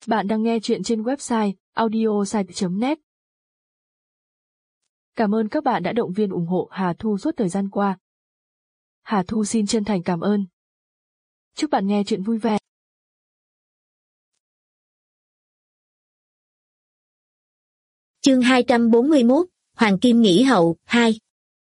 Bạn đang nghe chuyện trên website audiosite.net. Cảm ơn các bạn đã động viên ủng hộ Hà Thu suốt thời gian qua. Hà Thu xin chân thành cảm ơn. Chúc bạn nghe chuyện vui vẻ. Chương 241, Hoàng Kim Nghỉ Hậu 2.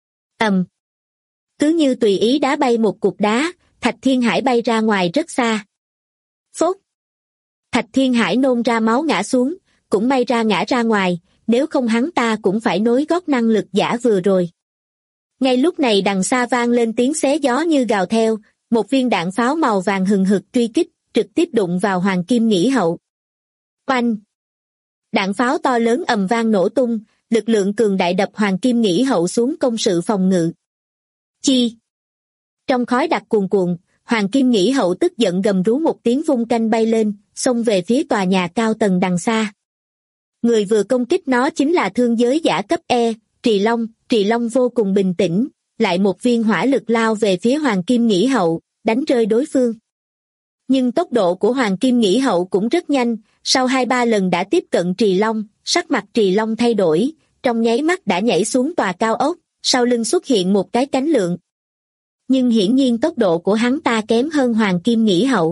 Cứ như tùy ý đá bay một cục đá, Thạch Thiên Hải bay ra ngoài rất xa. Phốt! Thạch Thiên Hải nôn ra máu ngã xuống, cũng may ra ngã ra ngoài, nếu không hắn ta cũng phải nối gót năng lực giả vừa rồi. Ngay lúc này đằng xa vang lên tiếng xé gió như gào theo, một viên đạn pháo màu vàng hừng hực truy kích, trực tiếp đụng vào Hoàng Kim Nghỉ Hậu. Oanh! Đạn pháo to lớn ầm vang nổ tung, lực lượng cường đại đập Hoàng Kim Nghỉ Hậu xuống công sự phòng ngự. Chi! Trong khói đặc cuồn cuộn, Hoàng Kim Nghỉ Hậu tức giận gầm rú một tiếng vung canh bay lên, xông về phía tòa nhà cao tầng đằng xa. Người vừa công kích nó chính là thương giới giả cấp E, Trì Long. Trì Long vô cùng bình tĩnh, lại một viên hỏa lực lao về phía Hoàng Kim Nghỉ Hậu, đánh rơi đối phương. Nhưng tốc độ của Hoàng Kim Nghỉ Hậu cũng rất nhanh, sau 2-3 lần đã tiếp cận Trì Long, sắc mặt Trì Long thay đổi, trong nháy mắt đã nhảy xuống tòa cao ốc, sau lưng xuất hiện một cái cánh lượng. Nhưng hiển nhiên tốc độ của hắn ta kém hơn Hoàng Kim Nghỉ Hậu.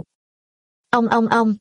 Ong!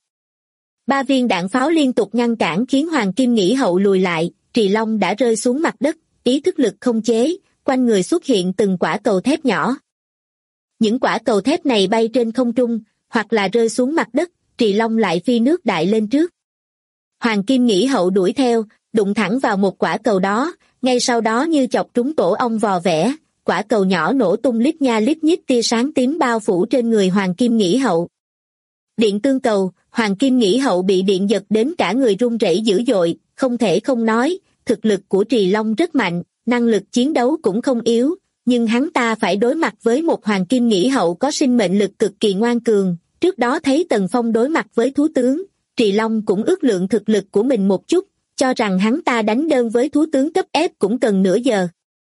3 viên đạn pháo liên tục ngăn cản khiến Hoàng Kim Nghỉ Hậu lùi lại, Trì Long đã rơi xuống mặt đất, ý thức lực không chế, quanh người xuất hiện từng quả cầu thép nhỏ. Những quả cầu thép này bay trên không trung, hoặc là rơi xuống mặt đất, Trì Long lại phi nước đại lên trước. Hoàng Kim Nghỉ Hậu đuổi theo, đụng thẳng vào một quả cầu đó, ngay sau đó như chọc trúng tổ ong vò vẽ, quả cầu nhỏ nổ tung lít nha lít nhít tia sáng tím bao phủ trên người Hoàng Kim Nghỉ Hậu. Điện tương cầu, Hoàng Kim Nghỉ Hậu bị điện giật đến cả người run rẩy dữ dội, không thể không nói, thực lực của Trì Long rất mạnh, năng lực chiến đấu cũng không yếu, nhưng hắn ta phải đối mặt với một Hoàng Kim Nghỉ Hậu có sinh mệnh lực cực kỳ ngoan cường. Trước đó thấy Tần Phong đối mặt với thú tướng, Trì Long cũng ước lượng thực lực của mình một chút, cho rằng hắn ta đánh đơn với thú tướng cấp F cũng cần nửa giờ.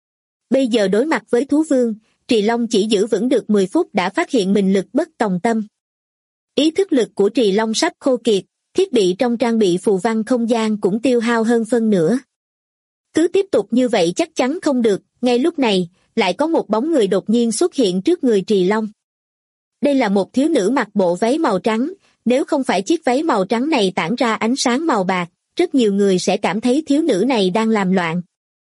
Bây giờ đối mặt với thú vương, Trì Long chỉ giữ vững được 10 phút đã phát hiện mình lực bất tòng tâm. Ý thức lực của Trì Long sắp khô kiệt, thiết bị trong trang bị phù văn không gian cũng tiêu hao hơn phân nửa. Cứ tiếp tục như vậy chắc chắn không được, ngay lúc này, lại có một bóng người đột nhiên xuất hiện trước người Trì Long. Đây là một thiếu nữ mặc bộ váy màu trắng, nếu không phải chiếc váy màu trắng này tản ra ánh sáng màu bạc, rất nhiều người sẽ cảm thấy thiếu nữ này đang làm loạn.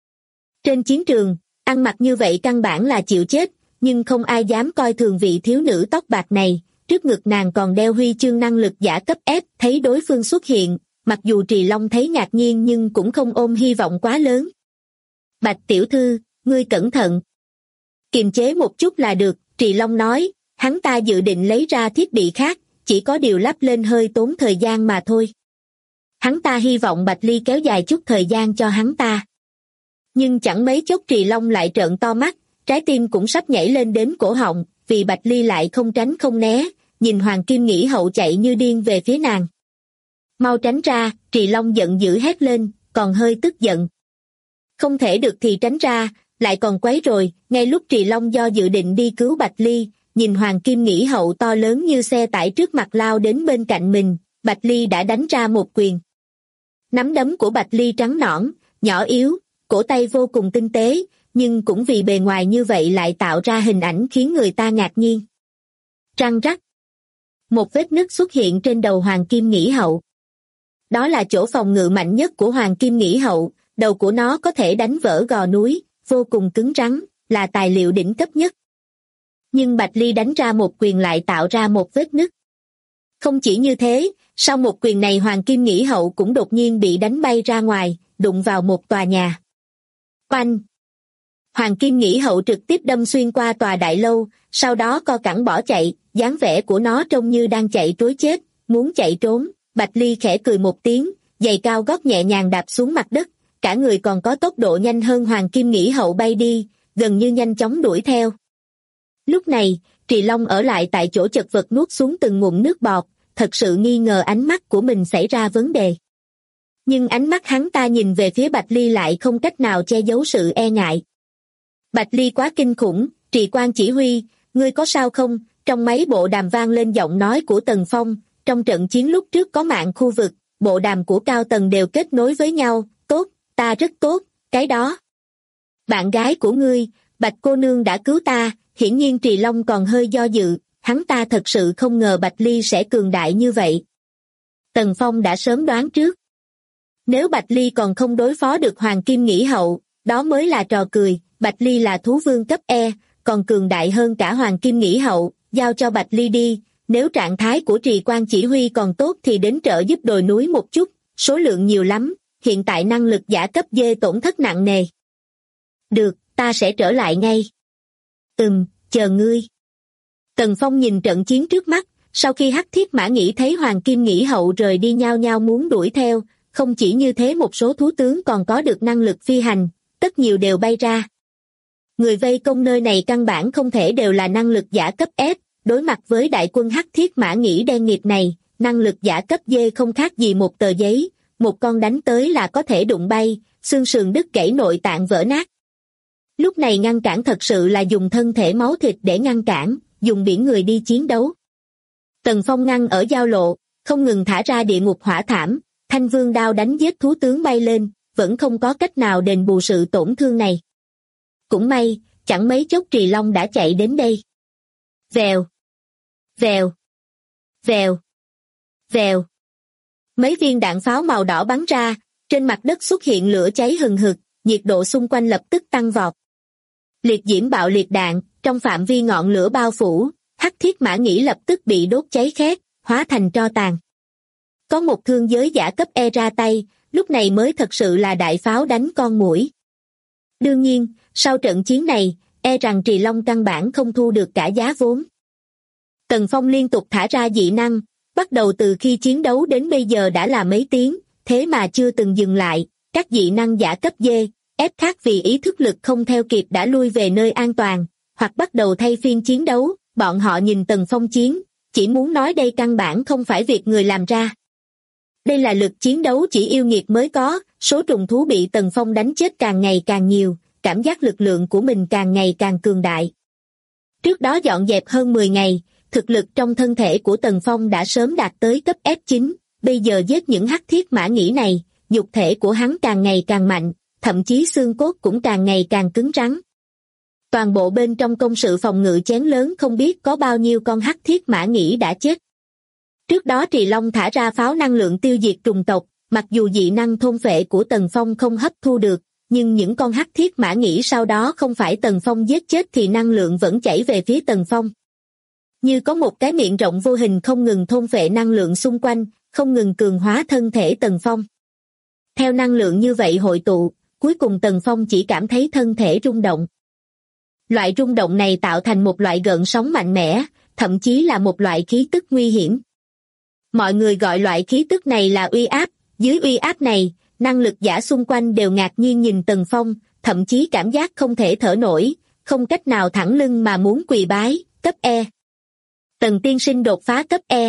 Trên chiến trường, ăn mặc như vậy căn bản là chịu chết, nhưng không ai dám coi thường vị thiếu nữ tóc bạc này, trước ngực nàng còn đeo huy chương năng lực giả cấp F, thấy đối phương xuất hiện, mặc dù Trì Long thấy ngạc nhiên nhưng cũng không ôm hy vọng quá lớn. Bạch tiểu thư, ngươi cẩn thận. Kiềm chế một chút là được, Trì Long nói, hắn ta dự định lấy ra thiết bị khác, chỉ có điều lắp lên hơi tốn thời gian mà thôi. Hắn ta hy vọng Bạch Ly kéo dài chút thời gian cho hắn ta. Nhưng chẳng mấy chốc Trì Long lại trợn to mắt, trái tim cũng sắp nhảy lên đến cổ họng, vì Bạch Ly lại không tránh không né, nhìn Hoàng Kim Nghỉ Hậu chạy như điên về phía nàng. Mau tránh ra, Trì Long giận dữ hét lên, còn hơi tức giận. Không thể được thì tránh ra, lại còn quấy rồi, ngay lúc Trì Long do dự định đi cứu Bạch Ly, nhìn Hoàng Kim Nghỉ Hậu to lớn như xe tải trước mặt lao đến bên cạnh mình, Bạch Ly đã đánh ra một quyền. Nắm đấm của Bạch Ly trắng nõn, nhỏ yếu, cổ tay vô cùng tinh tế, nhưng cũng vì bề ngoài như vậy lại tạo ra hình ảnh khiến người ta ngạc nhiên. Răng rắc. Một vết nứt xuất hiện trên đầu Hoàng Kim Nghỉ Hậu. Đó là chỗ phòng ngự mạnh nhất của Hoàng Kim Nghỉ Hậu, đầu của nó có thể đánh vỡ gò núi, vô cùng cứng rắn, là tài liệu đỉnh cấp nhất. Nhưng Bạch Ly đánh ra một quyền lại tạo ra một vết nứt. Không chỉ như thế, sau một quyền này Hoàng Kim Nghỉ Hậu cũng đột nhiên bị đánh bay ra ngoài, đụng vào một tòa nhà. Oanh! Hoàng Kim Nghỉ Hậu trực tiếp đâm xuyên qua tòa đại lâu, sau đó co cẳng bỏ chạy, dáng vẻ của nó trông như đang chạy trối chết, muốn chạy trốn. Bạch Ly khẽ cười một tiếng, giày cao gót nhẹ nhàng đạp xuống mặt đất, cả người còn có tốc độ nhanh hơn Hoàng Kim Nghỉ Hậu bay đi, gần như nhanh chóng đuổi theo. Lúc này, Trì Long ở lại tại chỗ chật vật nuốt xuống từng ngụm nước bọt, thật sự nghi ngờ ánh mắt của mình xảy ra vấn đề. Nhưng ánh mắt hắn ta nhìn về phía Bạch Ly lại không cách nào che giấu sự e ngại. Bạch Ly quá kinh khủng, Trì quan chỉ huy, ngươi có sao không? Trong máy bộ đàm vang lên giọng nói của Tần Phong, trong trận chiến lúc trước có mạng khu vực, bộ đàm của cao tầng đều kết nối với nhau. Tốt, ta rất tốt, cái đó. Bạn gái của ngươi, Bạch cô nương đã cứu ta. Hiển nhiên Trì Long còn hơi do dự, hắn ta thật sự không ngờ Bạch Ly sẽ cường đại như vậy. Tần Phong đã sớm đoán trước. Nếu Bạch Ly còn không đối phó được Hoàng Kim Nghĩ Hậu, đó mới là trò cười. Bạch Ly là thú vương cấp E, còn cường đại hơn cả Hoàng Kim Nghĩ Hậu, giao cho Bạch Ly đi. Nếu trạng thái của Trì Quan chỉ huy còn tốt thì đến trợ giúp đồi núi một chút, số lượng nhiều lắm, hiện tại năng lực giả cấp D tổn thất nặng nề. Được, ta sẽ trở lại ngay. Chờ ngươi. Tần Phong nhìn trận chiến trước mắt, sau khi Hắc Thiết Mã Nghĩ thấy Hoàng Kim Nghĩ Hậu rời đi nhao nhao muốn đuổi theo, không chỉ như thế một số thú tướng còn có được năng lực phi hành, tất nhiều đều bay ra. Người vây công nơi này căn bản không thể đều là năng lực giả cấp F, đối mặt với đại quân Hắc Thiết Mã Nghĩ đen nghịt này, năng lực giả cấp D không khác gì một tờ giấy, một con đánh tới là có thể đụng bay, xương sườn đứt gãy nội tạng vỡ nát. Lúc này ngăn cản thật sự là dùng thân thể máu thịt để ngăn cản, dùng biển người đi chiến đấu. Tần Phong ngăn ở giao lộ, không ngừng thả ra địa ngục hỏa thảm, thanh vương đao đánh giết thú tướng bay lên, vẫn không có cách nào đền bù sự tổn thương này. Cũng may, chẳng mấy chốc Trì Long đã chạy đến đây. Vèo, vèo, vèo, vèo. Mấy viên đạn pháo màu đỏ bắn ra, trên mặt đất xuất hiện lửa cháy hừng hực, nhiệt độ xung quanh lập tức tăng vọt. Liệt diễm bạo liệt đạn, trong phạm vi ngọn lửa bao phủ, Hắc Thiết Mã Nghĩ lập tức bị đốt cháy khét, hóa thành tro tàn. Có một thương giới giả cấp E ra tay, lúc này mới thật sự là đại pháo đánh con muỗi. Đương nhiên, sau trận chiến này, e rằng Trì Long căn bản không thu được cả giá vốn. Tần Phong liên tục thả ra dị năng, bắt đầu từ khi chiến đấu đến bây giờ đã là mấy tiếng, thế mà chưa từng dừng lại, các dị năng giả cấp D, F khác vì ý thức lực không theo kịp đã lui về nơi an toàn, hoặc bắt đầu thay phiên chiến đấu, bọn họ nhìn Tần Phong chiến, chỉ muốn nói đây căn bản không phải việc người làm ra. Đây là lực chiến đấu chỉ yêu nghiệt mới có, số trùng thú bị Tần Phong đánh chết càng ngày càng nhiều, cảm giác lực lượng của mình càng ngày càng cường đại. Trước đó dọn dẹp hơn 10 ngày, thực lực trong thân thể của Tần Phong đã sớm đạt tới cấp F9, bây giờ giết những Hắc Thiết Mã Nghĩ này, nhục thể của hắn càng ngày càng mạnh, thậm chí xương cốt cũng càng ngày càng cứng rắn. Toàn bộ bên trong công sự phòng ngự chén lớn không biết có bao nhiêu con Hắc Thiết Mã Nghĩ đã chết. Trước đó Trì Long thả ra pháo năng lượng tiêu diệt trùng tộc, mặc dù dị năng thôn phệ của Tần Phong không hấp thu được, nhưng những con Hắc Thiết Mã Nghĩ sau đó không phải Tần Phong giết chết thì năng lượng vẫn chảy về phía Tần Phong. Như có một cái miệng rộng vô hình không ngừng thôn phệ năng lượng xung quanh, không ngừng cường hóa thân thể Tần Phong. Theo năng lượng như vậy hội tụ, cuối cùng Tần Phong chỉ cảm thấy thân thể rung động. Loại rung động này tạo thành một loại gợn sóng mạnh mẽ, thậm chí là một loại khí tức nguy hiểm. Mọi người gọi loại khí tức này là uy áp, dưới uy áp này, năng lực giả xung quanh đều ngạc nhiên nhìn Tần Phong, thậm chí cảm giác không thể thở nổi, không cách nào thẳng lưng mà muốn quỳ bái, cấp E. Tần tiên sinh đột phá cấp E.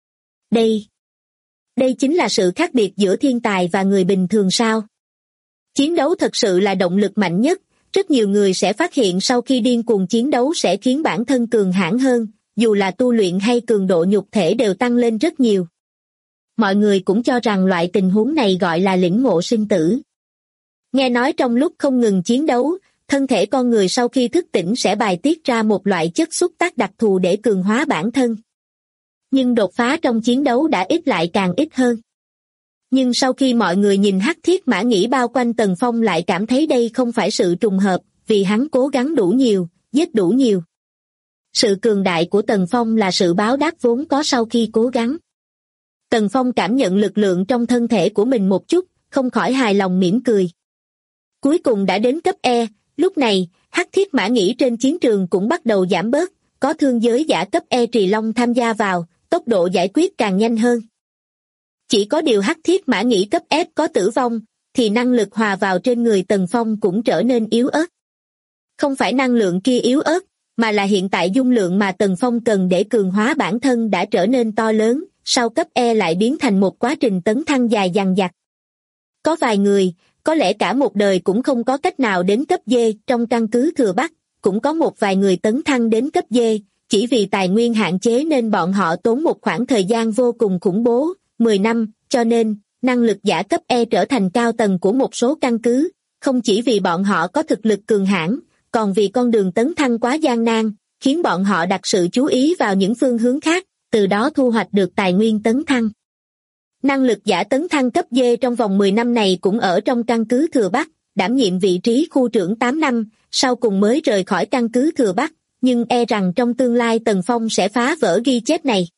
Đây chính là sự khác biệt giữa thiên tài và người bình thường sao? Chiến đấu thật sự là động lực mạnh nhất, rất nhiều người sẽ phát hiện sau khi điên cuồng chiến đấu sẽ khiến bản thân cường hãn hơn, dù là tu luyện hay cường độ nhục thể đều tăng lên rất nhiều. Mọi người cũng cho rằng loại tình huống này gọi là lĩnh ngộ sinh tử. Nghe nói trong lúc không ngừng chiến đấu, thân thể con người sau khi thức tỉnh sẽ bài tiết ra một loại chất xúc tác đặc thù để cường hóa bản thân. Nhưng đột phá trong chiến đấu đã ít lại càng ít hơn. Nhưng sau khi mọi người nhìn Hắc Thiết Mã Nghĩ bao quanh Tần Phong lại cảm thấy đây không phải sự trùng hợp, vì hắn cố gắng đủ nhiều, giết đủ nhiều. Sự cường đại của Tần Phong là sự báo đáp vốn có sau khi cố gắng. Tần Phong cảm nhận lực lượng trong thân thể của mình một chút, không khỏi hài lòng mỉm cười. Cuối cùng đã đến cấp E, lúc này, Hắc Thiết Mã Nghĩ trên chiến trường cũng bắt đầu giảm bớt, có thương giới giả cấp E Trì Long tham gia vào, tốc độ giải quyết càng nhanh hơn. Chỉ có điều Hắc Thiết Mã Nghĩ cấp F có tử vong, thì năng lực hòa vào trên người Tần Phong cũng trở nên yếu ớt. Không phải năng lượng kia yếu ớt, mà là hiện tại dung lượng mà Tần Phong cần để cường hóa bản thân đã trở nên to lớn, sau cấp E lại biến thành một quá trình tấn thăng dài dằng dặc. Có vài người, có lẽ cả một đời cũng không có cách nào đến cấp D trong căn cứ Thừa Bắc, cũng có một vài người tấn thăng đến cấp D, chỉ vì tài nguyên hạn chế nên bọn họ tốn một khoảng thời gian vô cùng khủng bố, 10 năm, cho nên, năng lực giả cấp E trở thành cao tầng của một số căn cứ, không chỉ vì bọn họ có thực lực cường hãn, còn vì con đường tấn thăng quá gian nan, khiến bọn họ đặt sự chú ý vào những phương hướng khác, từ đó thu hoạch được tài nguyên tấn thăng. Năng lực giả tấn thăng cấp D trong vòng 10 năm này cũng ở trong căn cứ Thừa Bắc, đảm nhiệm vị trí khu trưởng 8 năm, sau cùng mới rời khỏi căn cứ Thừa Bắc, nhưng e rằng trong tương lai Tần Phong sẽ phá vỡ ghi chép này.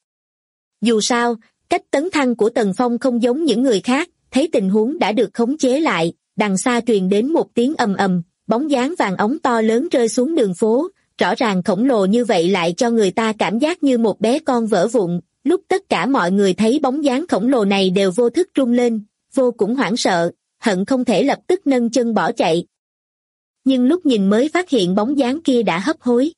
Dù sao, cách tấn thăng của Tần Phong không giống những người khác, thấy tình huống đã được khống chế lại, đằng xa truyền đến một tiếng ầm ầm, bóng dáng vàng ống to lớn rơi xuống đường phố, rõ ràng khổng lồ như vậy lại cho người ta cảm giác như một bé con vỡ vụn. Lúc tất cả mọi người thấy bóng dáng khổng lồ này đều vô thức run lên, vô cùng hoảng sợ, hận không thể lập tức nâng chân bỏ chạy. Nhưng lúc nhìn mới phát hiện bóng dáng kia đã hấp hối.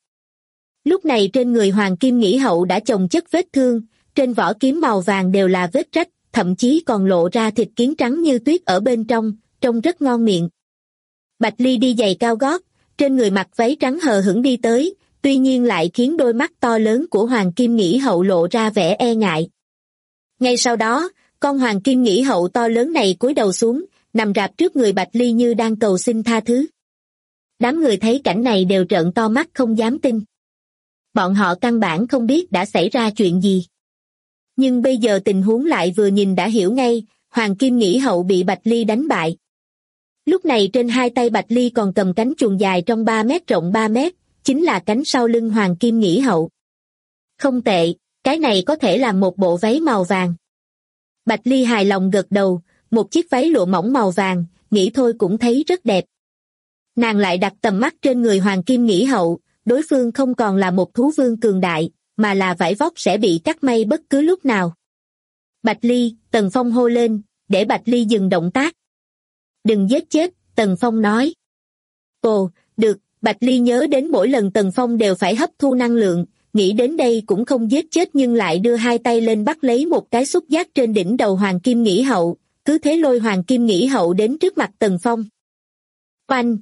Lúc này trên người Hoàng Kim Nghĩ Hậu đã chồng chất vết thương, trên vỏ kiếm màu vàng đều là vết rách, thậm chí còn lộ ra thịt kiến trắng như tuyết ở bên trong, trông rất ngon miệng. Bạch Ly đi giày cao gót, trên người mặc váy trắng hờ hững đi tới, tuy nhiên lại khiến đôi mắt to lớn của Hoàng Kim Nghĩ Hậu lộ ra vẻ e ngại. Ngay sau đó, con Hoàng Kim Nghĩ Hậu to lớn này cúi đầu xuống, nằm rạp trước người Bạch Ly như đang cầu xin tha thứ. Đám người thấy cảnh này đều trợn to mắt không dám tin. Bọn họ căn bản không biết đã xảy ra chuyện gì. Nhưng bây giờ tình huống lại vừa nhìn đã hiểu ngay, Hoàng Kim Nghĩ Hậu bị Bạch Ly đánh bại. Lúc này trên hai tay Bạch Ly còn cầm cánh chuồn dài trong 3 mét rộng 3 mét, chính là cánh sau lưng Hoàng Kim Nghĩ Hậu. Không tệ, cái này có thể làm một bộ váy màu vàng. Bạch Ly hài lòng gật đầu, một chiếc váy lụa mỏng màu vàng, nghĩ thôi cũng thấy rất đẹp. Nàng lại đặt tầm mắt trên người Hoàng Kim Nghĩ Hậu, đối phương không còn là một thú vương cường đại, mà là vải vóc sẽ bị cắt may bất cứ lúc nào. Bạch Ly, Tần Phong hô lên, để Bạch Ly dừng động tác. Đừng giết chết, Tần Phong nói. Ồ, được, Bạch Ly nhớ đến mỗi lần Tần Phong đều phải hấp thu năng lượng, nghĩ đến đây cũng không giết chết nhưng lại đưa hai tay lên bắt lấy một cái xúc giác trên đỉnh đầu Hoàng Kim Nghĩ Hậu, cứ thế lôi Hoàng Kim Nghĩ Hậu đến trước mặt Tần Phong. Oanh!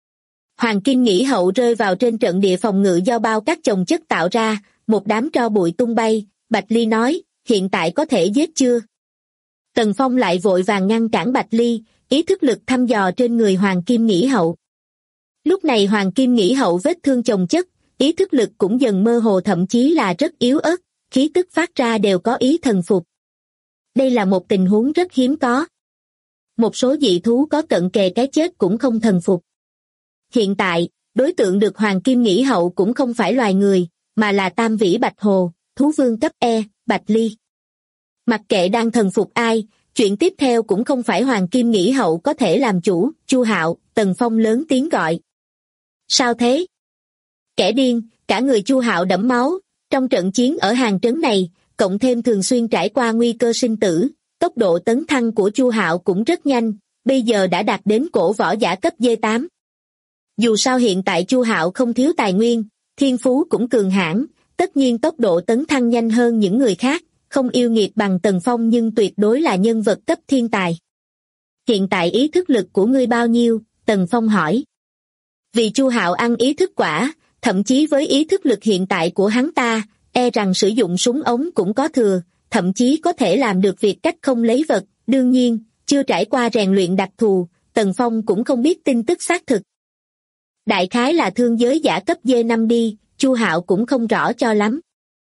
Hoàng Kim Nghĩ Hậu rơi vào trên trận địa phòng ngự do bao các chồng chất tạo ra, một đám tro bụi tung bay, Bạch Ly nói, hiện tại có thể giết chưa? Tần Phong lại vội vàng ngăn cản Bạch Ly, ý thức lực thăm dò trên người Hoàng Kim Nghĩ Hậu. Lúc này Hoàng Kim Nghĩ Hậu vết thương chồng chất, ý thức lực cũng dần mơ hồ thậm chí là rất yếu ớt, khí tức phát ra đều có ý thần phục. Đây là một tình huống rất hiếm có. Một số dị thú có cận kề cái chết cũng không thần phục. Hiện tại, đối tượng được Hoàng Kim Nghĩ Hậu cũng không phải loài người, mà là Tam Vĩ Bạch Hồ, thú vương cấp E, Bạch Ly. Mặc kệ đang thần phục ai, chuyện tiếp theo cũng không phải Hoàng Kim Nghĩ Hậu có thể làm chủ. Chu Hạo, Tần Phong lớn tiếng gọi. Sao thế? Kẻ điên, cả người Chu Hạo đẫm máu, trong trận chiến ở hàng trấn này, cộng thêm thường xuyên trải qua nguy cơ sinh tử, tốc độ tấn thăng của Chu Hạo cũng rất nhanh, bây giờ đã đạt đến cổ võ giả cấp D8. Dù sao hiện tại Chu Hạo không thiếu tài nguyên, thiên phú cũng cường hãn, tất nhiên tốc độ tấn thăng nhanh hơn những người khác, không yêu nghiệt bằng Tần Phong nhưng tuyệt đối là nhân vật cấp thiên tài. Hiện tại ý thức lực của ngươi bao nhiêu? Tần Phong hỏi. Vì Chu Hạo ăn ý thức quả, thậm chí với ý thức lực hiện tại của hắn ta, e rằng sử dụng súng ống cũng có thừa, thậm chí có thể làm được việc cách không lấy vật, đương nhiên, chưa trải qua rèn luyện đặc thù, Tần Phong cũng không biết tin tức xác thực. Đại khái là thương giới giả cấp D5 đi, Chu Hạo cũng không rõ cho lắm.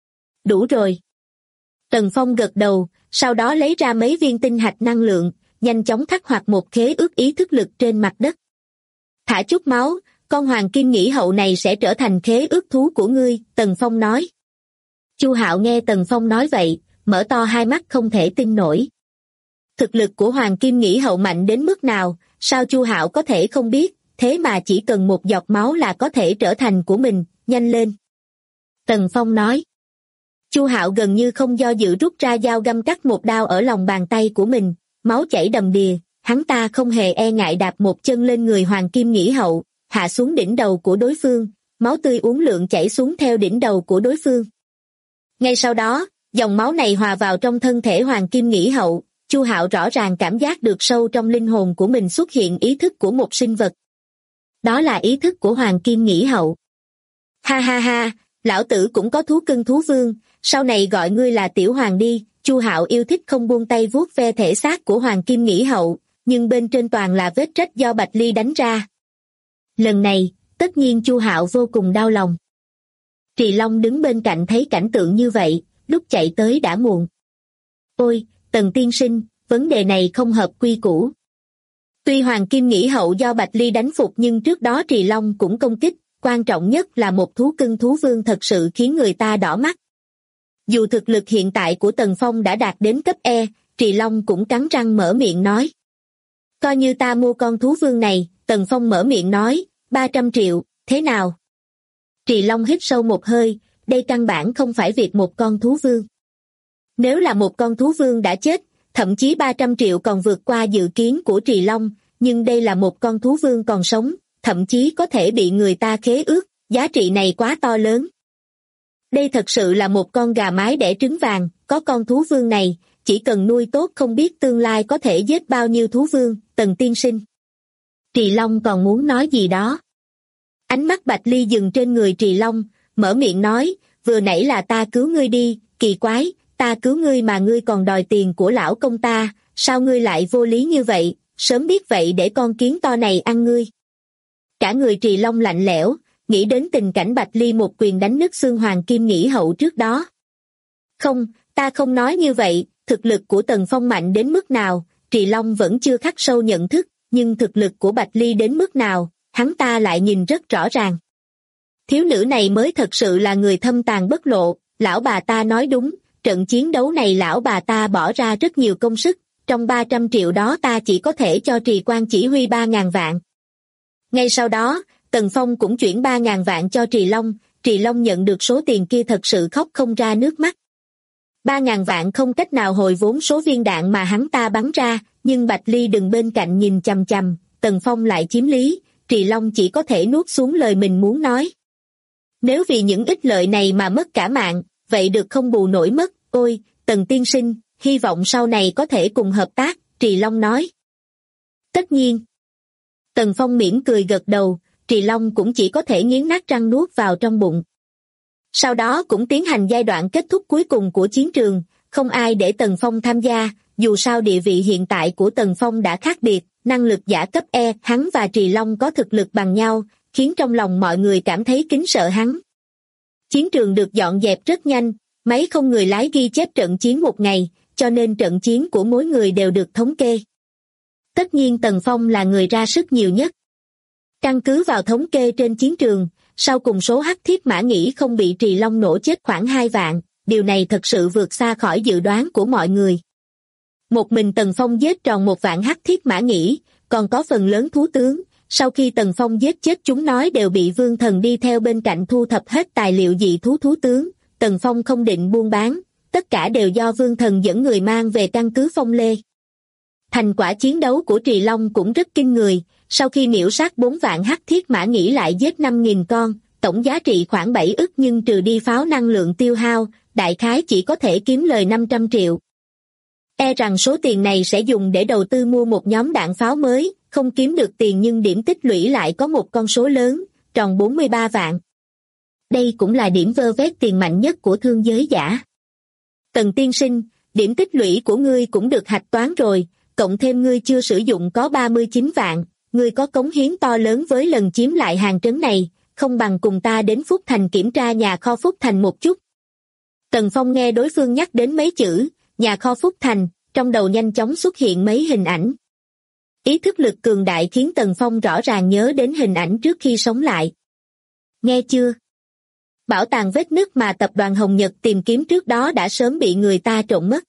Đủ rồi. Tần Phong gật đầu, sau đó lấy ra mấy viên tinh hạch năng lượng, nhanh chóng thắt hoạt một khế ước ý thức lực trên mặt đất. Thả chút máu, con Hoàng Kim Nghĩ Hậu này sẽ trở thành khế ước thú của ngươi, Tần Phong nói. Chu Hạo nghe Tần Phong nói vậy, mở to hai mắt không thể tin nổi. Thực lực của Hoàng Kim Nghĩ Hậu mạnh đến mức nào, sao Chu Hạo có thể không biết, thế mà chỉ cần một giọt máu là có thể trở thành của mình, nhanh lên. Tần Phong nói. Chu Hạo gần như không do dự rút ra dao găm cắt một đao ở lòng bàn tay của mình, máu chảy đầm đìa, hắn ta không hề e ngại đạp một chân lên người Hoàng Kim Nghĩ Hậu, hạ xuống đỉnh đầu của đối phương, máu tươi uốn lượn chảy xuống theo đỉnh đầu của đối phương. Ngay sau đó, dòng máu này hòa vào trong thân thể Hoàng Kim Nghĩ Hậu, Chu Hạo rõ ràng cảm giác được sâu trong linh hồn của mình xuất hiện ý thức của một sinh vật. Đó là ý thức của Hoàng Kim Nghĩ Hậu. Ha ha ha, lão tử cũng có thú cưng thú vương, sau này gọi ngươi là Tiểu Hoàng đi, Chu Hạo yêu thích không buông tay vuốt ve thể xác của Hoàng Kim Nghĩ Hậu, nhưng bên trên toàn là vết rách do Bạch Ly đánh ra. Lần này, tất nhiên Chu Hạo vô cùng đau lòng. Trì Long đứng bên cạnh thấy cảnh tượng như vậy, lúc chạy tới đã muộn. Ôi, Tần tiên sinh, vấn đề này không hợp quy củ. Tuy Hoàng Kim Nghĩ Hậu do Bạch Ly đánh phục nhưng trước đó Trì Long cũng công kích, quan trọng nhất là một thú cưng thú vương thật sự khiến người ta đỏ mắt. Dù thực lực hiện tại của Tần Phong đã đạt đến cấp E, Trì Long cũng cắn răng mở miệng nói. Coi như ta mua con thú vương này, Tần Phong mở miệng nói, 300 triệu, thế nào? Trì Long hít sâu một hơi, đây căn bản không phải việc một con thú vương. Nếu là một con thú vương đã chết, thậm chí 300 triệu còn vượt qua dự kiến của Trì Long, nhưng đây là một con thú vương còn sống, thậm chí có thể bị người ta khế ước, giá trị này quá to lớn. Đây thật sự là một con gà mái đẻ trứng vàng, có con thú vương này, chỉ cần nuôi tốt không biết tương lai có thể giết bao nhiêu thú vương, Tần tiên sinh. Trì Long còn muốn nói gì đó. Ánh mắt Bạch Ly dừng trên người Trì Long, mở miệng nói, vừa nãy là ta cứu ngươi đi, kỳ quái, ta cứu ngươi mà ngươi còn đòi tiền của lão công ta, sao ngươi lại vô lý như vậy, sớm biết vậy để con kiến to này ăn ngươi. Cả người Trì Long lạnh lẽo, nghĩ đến tình cảnh Bạch Ly một quyền đánh nứt xương Hoàng Kim Nghĩ Hậu trước đó. Không, ta không nói như vậy, thực lực của Tần Phong mạnh đến mức nào, Trì Long vẫn chưa khắc sâu nhận thức, nhưng thực lực của Bạch Ly đến mức nào, hắn ta lại nhìn rất rõ ràng. Thiếu nữ này mới thật sự là người thâm tàn bất lộ, lão bà ta nói đúng, trận chiến đấu này lão bà ta bỏ ra rất nhiều công sức, trong 300 triệu đó ta chỉ có thể cho Trì Quan chỉ huy 3.000 vạn. Ngay sau đó, Tần Phong cũng chuyển 3.000 vạn cho Trì Long nhận được số tiền kia thật sự khóc không ra nước mắt. 3.000 vạn không cách nào hồi vốn số viên đạn mà hắn ta bắn ra, nhưng Bạch Ly đứng bên cạnh nhìn chằm chằm, Tần Phong lại chiếm lý, Trì Long chỉ có thể nuốt xuống lời mình muốn nói. Nếu vì những ích lợi này mà mất cả mạng, vậy được không bù nổi mất, ôi, Tần tiên sinh, hy vọng sau này có thể cùng hợp tác, Trì Long nói. Tất nhiên. Tần Phong mỉm cười gật đầu, Trì Long cũng chỉ có thể nghiến nát răng nuốt vào trong bụng. Sau đó cũng tiến hành giai đoạn kết thúc cuối cùng của chiến trường, không ai để Tần Phong tham gia, dù sao địa vị hiện tại của Tần Phong đã khác biệt, năng lực giả cấp E, hắn và Trì Long có thực lực bằng nhau, khiến trong lòng mọi người cảm thấy kính sợ hắn. Chiến trường được dọn dẹp rất nhanh, máy không người lái ghi chép trận chiến một ngày, cho nên trận chiến của mỗi người đều được thống kê. Tất nhiên Tần Phong là người ra sức nhiều nhất. Căn cứ vào thống kê trên chiến trường, sau cùng số hắc thiết mã nhĩ không bị Trì Long nổ chết khoảng 2 vạn, điều này thật sự vượt xa khỏi dự đoán của mọi người. Một mình Tần Phong giết tròn 1 vạn hắc thiết mã nhĩ, còn có phần lớn thú tướng, sau khi Tần Phong giết chết chúng nói đều bị Vương Thần đi theo bên cạnh thu thập hết tài liệu dị thú tướng, Tần Phong không định buôn bán, tất cả đều do Vương Thần dẫn người mang về căn cứ Phong Lê. Thành quả chiến đấu của Trì Long cũng rất kinh người, sau khi miểu sát 4 vạn hắc thiết mã nhĩ lại giết 5.000 con, tổng giá trị khoảng 7 ức nhưng trừ đi pháo năng lượng tiêu hao, đại khái chỉ có thể kiếm lời 500 triệu. E rằng số tiền này sẽ dùng để đầu tư mua một nhóm đạn pháo mới, không kiếm được tiền nhưng điểm tích lũy lại có một con số lớn, tròn 43 vạn. Đây cũng là điểm vơ vét tiền mạnh nhất của thương giới giả. Tần tiên sinh, điểm tích lũy của ngươi cũng được hạch toán rồi, cộng thêm ngươi chưa sử dụng có 39 vạn, ngươi có cống hiến to lớn với lần chiếm lại hàng trấn này, không bằng cùng ta đến Phúc Thành kiểm tra nhà kho Phúc Thành một chút. Tần Phong nghe đối phương nhắc đến mấy chữ, nhà kho Phúc Thành, trong đầu nhanh chóng xuất hiện mấy hình ảnh. Ý thức lực cường đại khiến Tần Phong rõ ràng nhớ đến hình ảnh trước khi sống lại. Nghe chưa? Bảo tàng vết nứt mà tập đoàn Hồng Nhật tìm kiếm trước đó đã sớm bị người ta trộm mất.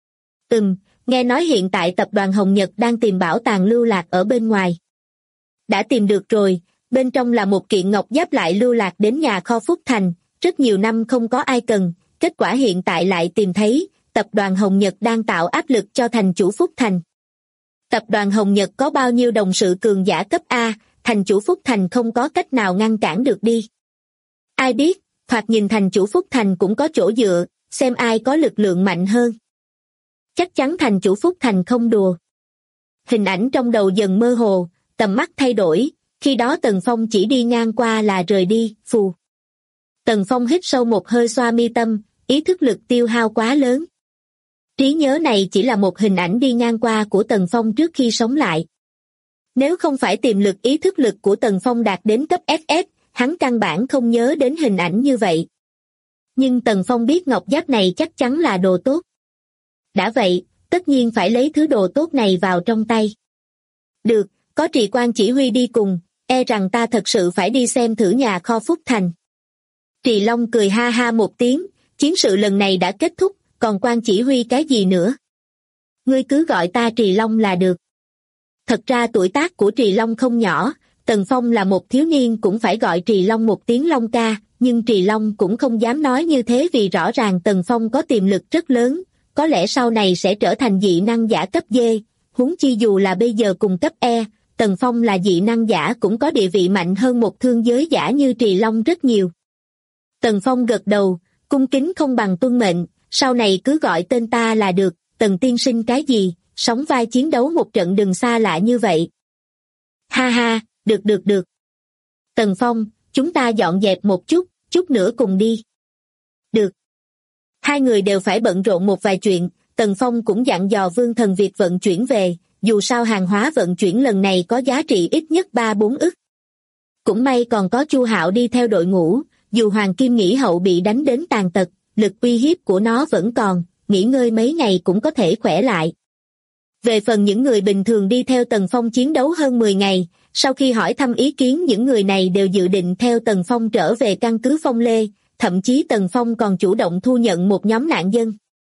Nghe nói hiện tại tập đoàn Hồng Nhật đang tìm bảo tàng lưu lạc ở bên ngoài. Đã tìm được rồi, bên trong là một kiện ngọc giáp lại lưu lạc đến nhà kho Phúc Thành, rất nhiều năm không có ai cần, kết quả hiện tại lại tìm thấy, tập đoàn Hồng Nhật đang tạo áp lực cho thành chủ Phúc Thành. Tập đoàn Hồng Nhật có bao nhiêu đồng sự cường giả cấp A, thành chủ Phúc Thành không có cách nào ngăn cản được đi. Ai biết, thoạt nhìn thành chủ Phúc Thành cũng có chỗ dựa, xem ai có lực lượng mạnh hơn. Chắc chắn thành chủ Phúc Thành không đùa. Hình ảnh trong đầu dần mơ hồ, tầm mắt thay đổi, khi đó Tần Phong chỉ đi ngang qua là rời đi, phù. Tần Phong hít sâu một hơi xoa mi tâm, ý thức lực tiêu hao quá lớn. Trí nhớ này chỉ là một hình ảnh đi ngang qua của Tần Phong trước khi sống lại. Nếu không phải tiềm lực ý thức lực của Tần Phong đạt đến cấp SS, hắn căn bản không nhớ đến hình ảnh như vậy. Nhưng Tần Phong biết ngọc giáp này chắc chắn là đồ tốt. Đã vậy, tất nhiên phải lấy thứ đồ tốt này vào trong tay. Được, có Trì Quan chỉ huy đi cùng, e rằng ta thật sự phải đi xem thử nhà kho Phúc Thành. Trì Long cười ha ha một tiếng, chiến sự lần này đã kết thúc, còn Quan chỉ huy cái gì nữa? Ngươi cứ gọi ta Trì Long là được. Thật ra tuổi tác của Trì Long không nhỏ, Tần Phong là một thiếu niên cũng phải gọi Trì Long một tiếng Long ca, nhưng Trì Long cũng không dám nói như thế vì rõ ràng Tần Phong có tiềm lực rất lớn, có lẽ sau này sẽ trở thành dị năng giả cấp D, huống chi dù là bây giờ cùng cấp E, Tần Phong là dị năng giả cũng có địa vị mạnh hơn một thương giới giả như Trì Long rất nhiều. Tần Phong gật đầu, cung kính không bằng tuân mệnh, sau này cứ gọi tên ta là được, Tần tiên sinh cái gì, sóng vai chiến đấu một trận đừng xa lạ như vậy. Ha ha, được. Tần Phong, chúng ta dọn dẹp một chút nữa cùng đi. Được. Hai người đều phải bận rộn một vài chuyện, Tần Phong cũng dặn dò Vương Thần việc vận chuyển về, dù sao hàng hóa vận chuyển lần này có giá trị ít nhất 3-4 ức. Cũng may còn có Chu Hạo đi theo đội ngũ, dù Hoàng Kim Nghĩ Hậu bị đánh đến tàn tật, lực uy hiếp của nó vẫn còn, nghỉ ngơi mấy ngày cũng có thể khỏe lại. Về phần những người bình thường đi theo Tần Phong chiến đấu hơn 10 ngày, sau khi hỏi thăm ý kiến những người này đều dự định theo Tần Phong trở về căn cứ Phong Lê, thậm chí Tần Phong còn chủ động thu nhận một nhóm nạn dân.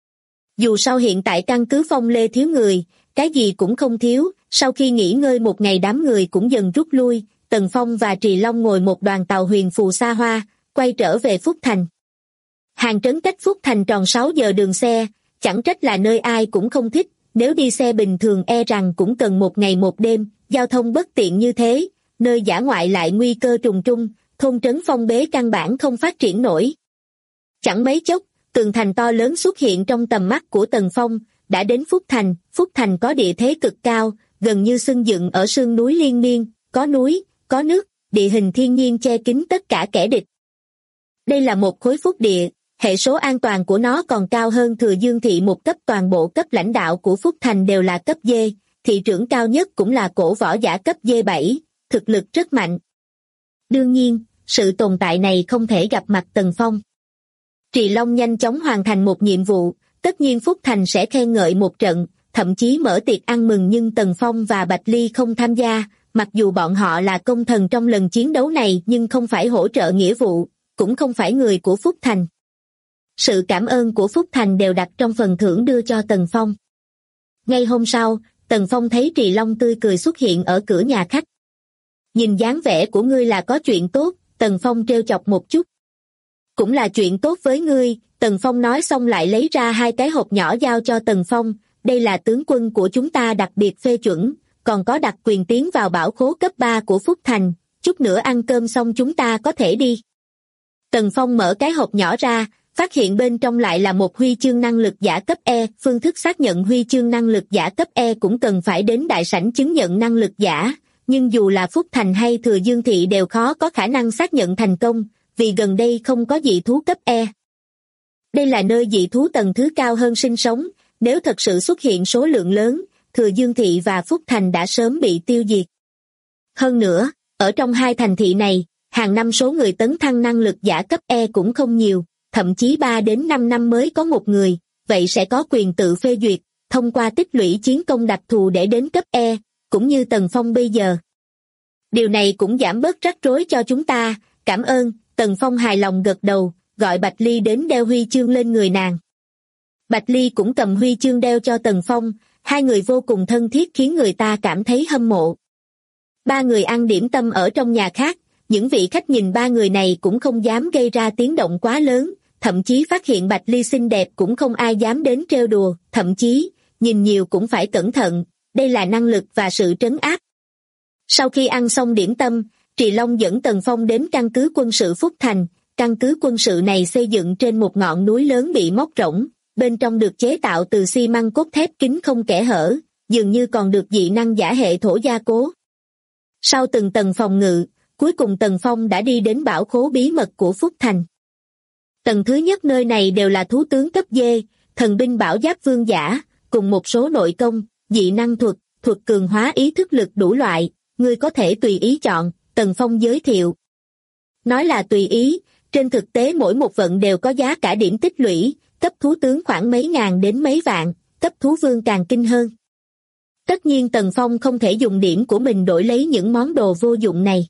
Dù sao hiện tại căn cứ Phong Lê thiếu người, cái gì cũng không thiếu, sau khi nghỉ ngơi một ngày đám người cũng dần rút lui, Tần Phong và Trì Long ngồi một đoàn tàu huyền phù xa hoa, quay trở về Phúc Thành. Hàng trấn cách Phúc Thành tròn 6 giờ đường xe, chẳng trách là nơi ai cũng không thích, nếu đi xe bình thường e rằng cũng cần một ngày một đêm, giao thông bất tiện như thế, nơi dã ngoại lại nguy cơ trùng trùng, thôn trấn phong bế căn bản không phát triển nổi. Chẳng mấy chốc, tường thành to lớn xuất hiện trong tầm mắt của Tần Phong, đã đến Phúc Thành có địa thế cực cao, gần như xưng dựng ở sườn núi liên miên, có núi, có nước, địa hình thiên nhiên che kín tất cả kẻ địch. Đây là một khối phúc địa, hệ số an toàn của nó còn cao hơn Thừa Dương thị một cấp, toàn bộ cấp lãnh đạo của Phúc Thành đều là cấp D, thị trưởng cao nhất cũng là cổ võ giả cấp D7, thực lực rất mạnh. Đương nhiên, sự tồn tại này không thể gặp mặt Tần Phong. Trì Long nhanh chóng hoàn thành một nhiệm vụ, tất nhiên Phúc Thành sẽ khen ngợi một trận, thậm chí mở tiệc ăn mừng, nhưng Tần Phong và Bạch Ly không tham gia, mặc dù bọn họ là công thần trong lần chiến đấu này nhưng không phải hỗ trợ nghĩa vụ, cũng không phải người của Phúc Thành. Sự cảm ơn của Phúc Thành đều đặt trong phần thưởng đưa cho Tần Phong. Ngay hôm sau, Tần Phong thấy Trì Long tươi cười xuất hiện ở cửa nhà khách. Nhìn dáng vẻ của ngươi là có chuyện tốt, Tần Phong trêu chọc một chút. Cũng là chuyện tốt với ngươi, Tần Phong nói xong lại lấy ra 2 cái hộp nhỏ giao cho Tần Phong, đây là tướng quân của chúng ta đặc biệt phê chuẩn, còn có đặc quyền tiến vào bảo khố cấp 3 của Phúc Thành, chút nữa ăn cơm xong chúng ta có thể đi. Tần Phong mở cái hộp nhỏ ra, phát hiện bên trong lại là một huy chương năng lực giả cấp E, phương thức xác nhận huy chương năng lực giả cấp E cũng cần phải đến đại sảnh chứng nhận năng lực giả, nhưng dù là Phúc Thành hay Thừa Dương thị đều khó có khả năng xác nhận thành công, vì gần đây không có dị thú cấp E. Đây là nơi dị thú tầng thứ cao hơn sinh sống, nếu thật sự xuất hiện số lượng lớn, Thừa Dương thị và Phúc Thành đã sớm bị tiêu diệt. Hơn nữa, ở trong 2 thành thị này, hàng năm số người tấn thăng năng lực giả cấp E cũng không nhiều, thậm chí 3 đến 5 năm mới có một người, vậy sẽ có quyền tự phê duyệt, thông qua tích lũy chiến công đặc thù để đến cấp E, cũng như Tần Phong bây giờ. Điều này cũng giảm bớt rắc rối cho chúng ta, cảm ơn, Tần Phong hài lòng gật đầu, gọi Bạch Ly đến đeo huy chương lên người nàng. Bạch Ly cũng cầm huy chương đeo cho Tần Phong, 2 người vô cùng thân thiết khiến người ta cảm thấy hâm mộ. 3 người ăn điểm tâm ở trong nhà khác, những vị khách nhìn 3 người này cũng không dám gây ra tiếng động quá lớn, thậm chí phát hiện Bạch Ly xinh đẹp cũng không ai dám đến trêu đùa, thậm chí, nhìn nhiều cũng phải cẩn thận, đây là năng lực và sự trấn áp. Sau khi ăn xong điểm tâm, Trì Long dẫn Tần Phong đến căn cứ quân sự Phúc Thành, căn cứ quân sự này xây dựng trên một ngọn núi lớn bị móc rỗng, bên trong được chế tạo từ xi măng cốt thép kín không kẽ hở, dường như còn được dị năng giả hệ thổ gia cố. Sau từng tầng phòng ngự, cuối cùng Tần Phong đã đi đến bảo khố bí mật của Phúc Thành. Tầng thứ nhất nơi này đều là thú tướng cấp D, thần binh bảo giáp vương giả, cùng một số nội công, dị năng thuật, thuật cường hóa ý thức lực đủ loại, ngươi có thể tùy ý chọn, Tần Phong giới thiệu. Nói là tùy ý, trên thực tế mỗi một vận đều có giá cả điểm tích lũy, cấp thú tướng khoảng mấy ngàn đến mấy vạn, cấp thú vương càng kinh hơn. Tất nhiên Tần Phong không thể dùng điểm của mình đổi lấy những món đồ vô dụng này.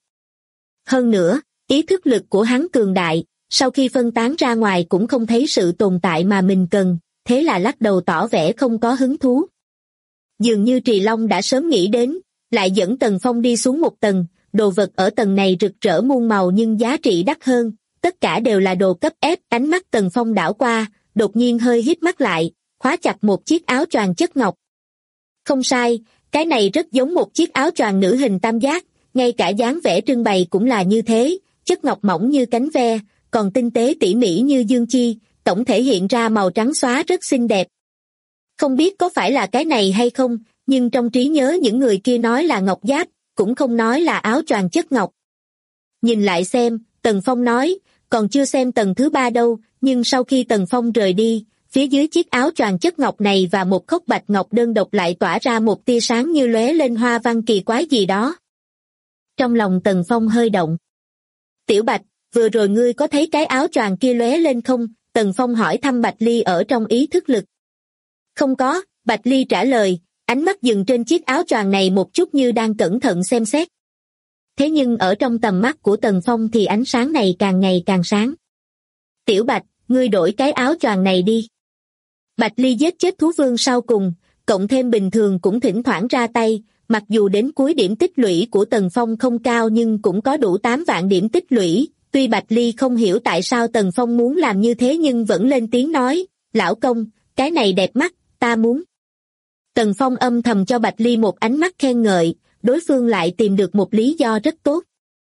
Hơn nữa, ý thức lực của hắn cường đại, sau khi phân tán ra ngoài cũng không thấy sự tồn tại mà mình cần, thế là lắc đầu tỏ vẻ không có hứng thú. Dường như Trì Long đã sớm nghĩ đến, lại dẫn Tần Phong đi xuống một tầng, đồ vật ở tầng này rực rỡ muôn màu nhưng giá trị đắt hơn, tất cả đều là đồ cấp ép. Ánh mắt Tần Phong đảo qua, đột nhiên hơi híp mắt lại, khóa chặt một chiếc áo choàng chất ngọc. Không sai, cái này rất giống một chiếc áo choàng nữ hình tam giác, ngay cả dáng vẽ trưng bày cũng là như thế, chất ngọc mỏng như cánh ve, còn tinh tế tỉ mỉ như dương chi, tổng thể hiện ra màu trắng xóa rất xinh đẹp. Không biết có phải là cái này hay không, nhưng trong trí nhớ những người kia nói là ngọc giáp, cũng không nói là áo choàng chất ngọc. Nhìn lại xem, Tần Phong nói, còn chưa xem tầng thứ 3 đâu, nhưng sau khi Tần Phong rời đi, phía dưới chiếc áo choàng chất ngọc này và một khúc bạch ngọc đơn độc lại tỏa ra một tia sáng như lóe lên hoa văn kỳ quái gì đó. Trong lòng Tần Phong hơi động. Tiểu Bạch, vừa rồi ngươi có thấy cái áo choàng kia lóe lên không? Tần Phong hỏi thăm Bạch Ly ở trong ý thức lực. Không có, Bạch Ly trả lời, ánh mắt dừng trên chiếc áo choàng này một chút như đang cẩn thận xem xét. Thế nhưng ở trong tầm mắt của Tần Phong thì ánh sáng này càng ngày càng sáng. Tiểu Bạch, ngươi đổi cái áo choàng này đi. Bạch Ly giết chết thú vương sau cùng, cộng thêm bình thường cũng thỉnh thoảng ra tay, mặc dù đến cuối điểm tích lũy của Tần Phong không cao nhưng cũng có đủ 8 vạn điểm tích lũy. Tuy Bạch Ly không hiểu tại sao Tần Phong muốn làm như thế nhưng vẫn lên tiếng nói, lão công, cái này đẹp mắt, ta muốn. Tần Phong âm thầm cho Bạch Ly một ánh mắt khen ngợi, đối phương lại tìm được một lý do rất tốt.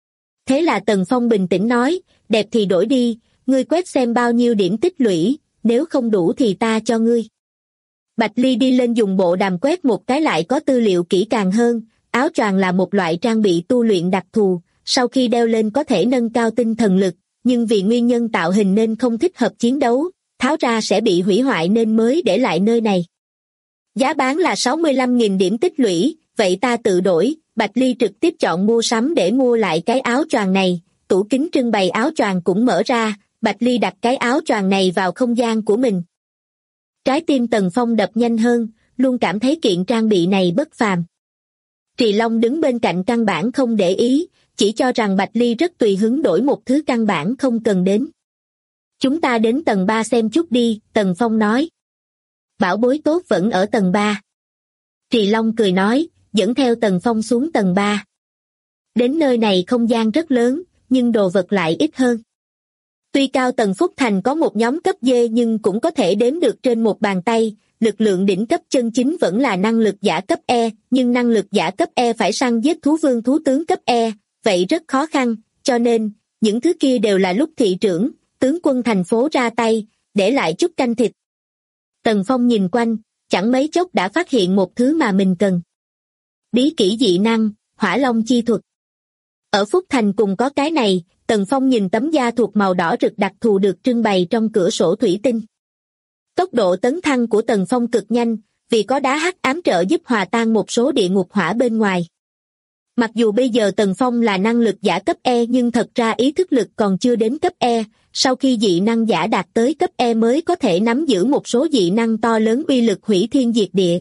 Thế là Tần Phong bình tĩnh nói, đẹp thì đổi đi, ngươi quét xem bao nhiêu điểm tích lũy, nếu không đủ thì ta cho ngươi. Bạch Ly đi lên dùng bộ đàm quét một cái lại có tư liệu kỹ càng hơn, áo choàng là một loại trang bị tu luyện đặc thù, sau khi đeo lên có thể nâng cao tinh thần lực, nhưng vì nguyên nhân tạo hình nên không thích hợp chiến đấu, tháo ra sẽ bị hủy hoại nên mới để lại nơi này. Giá bán là 65.000 điểm tích lũy, vậy ta tự đổi. Bạch Ly trực tiếp chọn mua sắm để mua lại cái áo choàng này, tủ kính trưng bày áo choàng cũng mở ra, Bạch Ly đặt cái áo choàng này vào không gian của mình. Trái tim Tần Phong đập nhanh hơn, luôn cảm thấy kiện trang bị này bất phàm. Trì Long đứng bên cạnh căn bản không để ý, chỉ cho rằng Bạch Ly rất tùy hứng đổi một thứ căn bản không cần đến. Chúng ta đến tầng 3 xem chút đi, Tần Phong nói. Bảo bối tốt vẫn ở tầng 3. Trì Long cười nói, dẫn theo Tần Phong xuống tầng 3. Đến nơi này không gian rất lớn, nhưng đồ vật lại ít hơn. Tuy Cao Tần Phúc Thành có một nhóm cấp D nhưng cũng có thể đếm được trên một bàn tay, lực lượng đỉnh cấp chân chính vẫn là năng lực giả cấp E, nhưng năng lực giả cấp E phải săn giết thú vương thú tướng cấp E, vậy rất khó khăn, cho nên, những thứ kia đều là lúc thị trưởng, tướng quân thành phố ra tay, để lại chút canh thịt. Tần Phong nhìn quanh, chẳng mấy chốc đã phát hiện một thứ mà mình cần. Bí kỹ dị năng, Hỏa Long chi thuật. Ở Phúc Thành cùng có cái này, Tần Phong nhìn tấm da thuộc màu đỏ rực đặc thù được trưng bày trong cửa sổ thủy tinh. Tốc độ tấn thăng của Tần Phong cực nhanh, vì có đá hắc ám trợ giúp hòa tan một số địa ngục hỏa bên ngoài. Mặc dù bây giờ Tần Phong là năng lực giả cấp E nhưng thật ra ý thức lực còn chưa đến cấp E, sau khi dị năng giả đạt tới cấp E mới có thể nắm giữ một số dị năng to lớn uy lực hủy thiên diệt địa.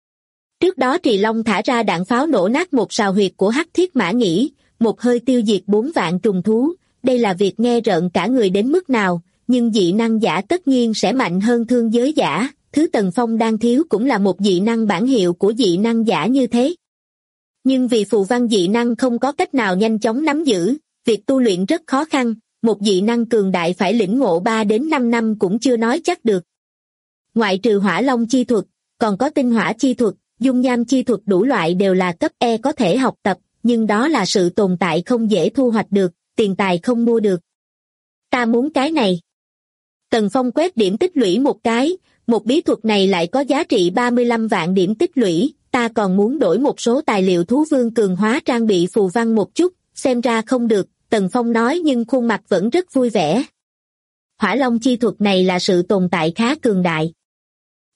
Trước đó Trì Long thả ra đạn pháo nổ nát một sào huyệt của Hắc Thiết Mã Nhĩ, một hơi tiêu diệt 4 vạn trùng thú, đây là việc nghe rợn cả người đến mức nào, nhưng dị năng giả tất nhiên sẽ mạnh hơn thương giới giả, thứ Tần Phong đang thiếu cũng là một dị năng bản hiệu của dị năng giả như thế. Nhưng vì phù văn dị năng không có cách nào nhanh chóng nắm giữ, việc tu luyện rất khó khăn, một dị năng cường đại phải lĩnh ngộ 3 đến 5 năm cũng chưa nói chắc được. Ngoại trừ Hỏa Long chi thuật, còn có tinh hỏa chi thuật, dung nham chi thuật đủ loại đều là cấp E có thể học tập, nhưng đó là sự tồn tại không dễ thu hoạch được, tiền tài không mua được. Ta muốn cái này. Tần Phong quét điểm tích lũy một cái, một bí thuật này lại có giá trị 35 vạn điểm tích lũy, ta còn muốn đổi một số tài liệu thú vương cường hóa trang bị phù văn một chút, xem ra không được, Tần Phong nói nhưng khuôn mặt vẫn rất vui vẻ. Hỏa Long chi thuật này là sự tồn tại khá cường đại.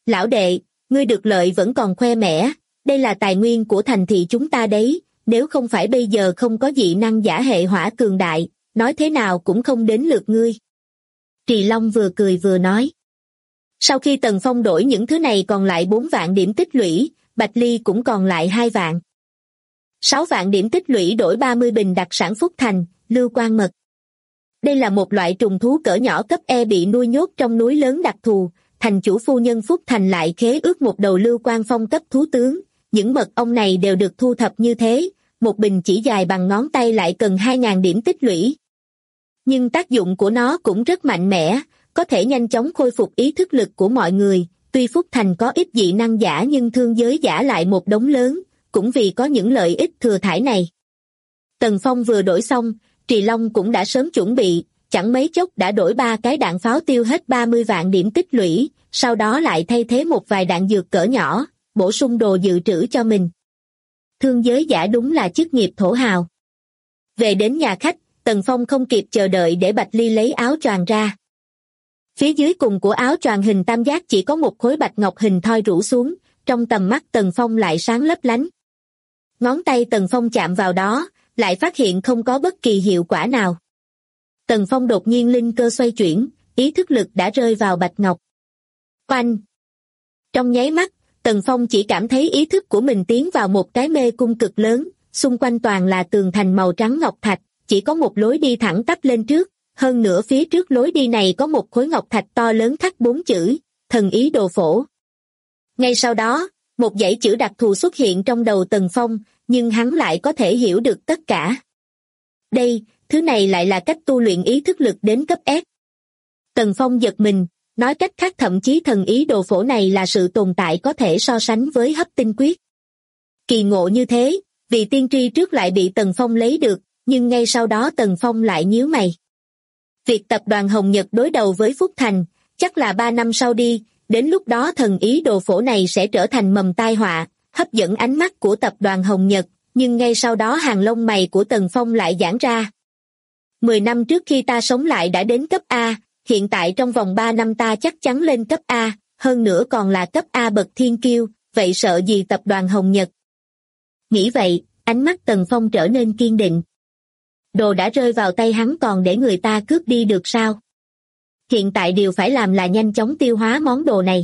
Lão đệ, ngươi được lợi vẫn còn khoe mẽ, đây là tài nguyên của thành thị chúng ta đấy, nếu không phải bây giờ không có dị năng giả hệ hỏa cường đại, nói thế nào cũng không đến lượt ngươi. Trì Long vừa cười vừa nói. Sau khi Tần Phong đổi những thứ này còn lại 4 vạn điểm tích lũy, Bạch Ly cũng còn lại 2 vạn. 6 vạn điểm tích lũy đổi 30 bình đặc sản Phúc Thành, lưu quan mật. Đây là một loại trùng thú cỡ nhỏ cấp E bị nuôi nhốt trong núi lớn đặc thù, thành chủ phu nhân Phúc Thành lại khế ước một đầu lưu quan phong cấp thú tướng, những mật ong này đều được thu thập như thế, một bình chỉ dài bằng ngón tay lại cần 2.000 điểm tích lũy. Nhưng tác dụng của nó cũng rất mạnh mẽ, có thể nhanh chóng khôi phục ý thức lực của mọi người, tuy Phúc Thành có ít dị năng giả nhưng thương giới giả lại một đống lớn, cũng vì có những lợi ích thừa thãi này. Tần Phong vừa đổi xong, Trì Long cũng đã sớm chuẩn bị, chẳng mấy chốc đã đổi 3 cái đạn pháo tiêu hết 30 vạn điểm tích lũy, sau đó lại thay thế một vài đạn dược cỡ nhỏ, bổ sung đồ dự trữ cho mình. Thương giới giả đúng là chức nghiệp thổ hào. Về đến nhà khách, Tần Phong không kịp chờ đợi để Bạch Ly lấy áo choàng ra. Phía dưới cùng của áo choàng hình tam giác chỉ có một khối bạch ngọc hình thoi rủ xuống, trong tầm mắt Tần Phong lại sáng lấp lánh. Ngón tay Tần Phong chạm vào đó, lại phát hiện không có bất kỳ hiệu quả nào. Tần Phong đột nhiên linh cơ xoay chuyển, ý thức lực đã rơi vào bạch ngọc. Oanh! Trong nháy mắt, Tần Phong chỉ cảm thấy ý thức của mình tiến vào một cái mê cung cực lớn, xung quanh toàn là tường thành màu trắng ngọc thạch, chỉ có một lối đi thẳng tắp lên trước, hơn nữa phía trước lối đi này có một khối ngọc thạch to lớn khắc 4 chữ, thần ý đồ phổ. Ngay sau đó, một dãy chữ đặc thù xuất hiện trong đầu Tần Phong, nhưng hắn lại có thể hiểu được tất cả. Đây, thứ này lại là cách tu luyện ý thức lực đến cấp S. Tần Phong giật mình, nói cách khác thậm chí thần ý đồ phổ này là sự tồn tại có thể so sánh với hấp tinh quyết. Kỳ ngộ như thế, vị tiên tri trước lại bị Tần Phong lấy được, nhưng ngay sau đó Tần Phong lại nhíu mày. Việc tập đoàn Hồng Nhật đối đầu với Phúc Thành, chắc là 3 năm sau đi, đến lúc đó thần ý đồ phổ này sẽ trở thành mầm tai họa, hấp dẫn ánh mắt của tập đoàn Hồng Nhật, nhưng ngay sau đó hàng lông mày của Tần Phong lại giãn ra. 10 năm trước khi ta sống lại đã đến cấp A, hiện tại trong vòng 3 năm ta chắc chắn lên cấp A, hơn nữa còn là cấp A bậc thiên kiêu, vậy sợ gì tập đoàn Hồng Nhật. Nghĩ vậy, ánh mắt Tần Phong trở nên kiên định. Đồ đã rơi vào tay hắn còn để người ta cướp đi được sao? Hiện tại điều phải làm là nhanh chóng tiêu hóa món đồ này.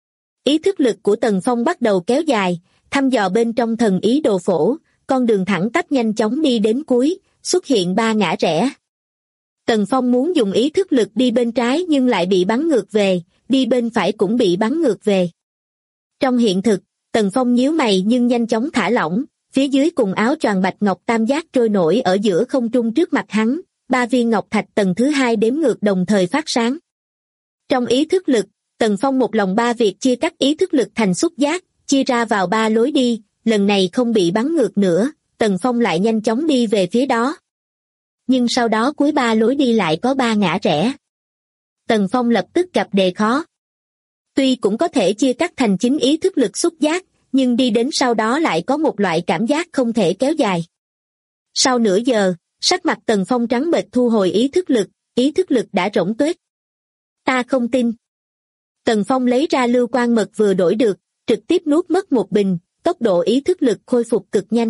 Ý thức lực của Tần Phong bắt đầu kéo dài, thăm dò bên trong thần ý đồ phổ, con đường thẳng tắp nhanh chóng đi đến cuối, xuất hiện 3 ngã rẽ. Tần Phong muốn dùng ý thức lực đi bên trái nhưng lại bị bắn ngược về, đi bên phải cũng bị bắn ngược về. Trong hiện thực, Tần Phong nhíu mày nhưng nhanh chóng thả lỏng, phía dưới cùng áo choàng bạch ngọc tam giác trôi nổi ở giữa không trung trước mặt hắn, 3 viên ngọc thạch tầng thứ 2 đếm ngược đồng thời phát sáng. Trong ý thức lực, Tần Phong một lòng 3 việc chia cắt ý thức lực thành xúc giác, chia ra vào 3 lối đi, lần này không bị bắn ngược nữa, Tần Phong lại nhanh chóng đi về phía đó. Nhưng sau đó cuối 3 lối đi lại có 3 ngã rẽ. Tần Phong lập tức gặp đề khó. Tuy cũng có thể chia cắt thành 9 ý thức lực xúc giác, nhưng đi đến sau đó lại có một loại cảm giác không thể kéo dài. Sau nửa giờ, sắc mặt Tần Phong trắng bệch thu hồi ý thức lực đã rỗng tuếch. Ta không tin. Tần Phong lấy ra lưu quan mật vừa đổi được, trực tiếp nuốt mất một bình, tốc độ ý thức lực khôi phục cực nhanh.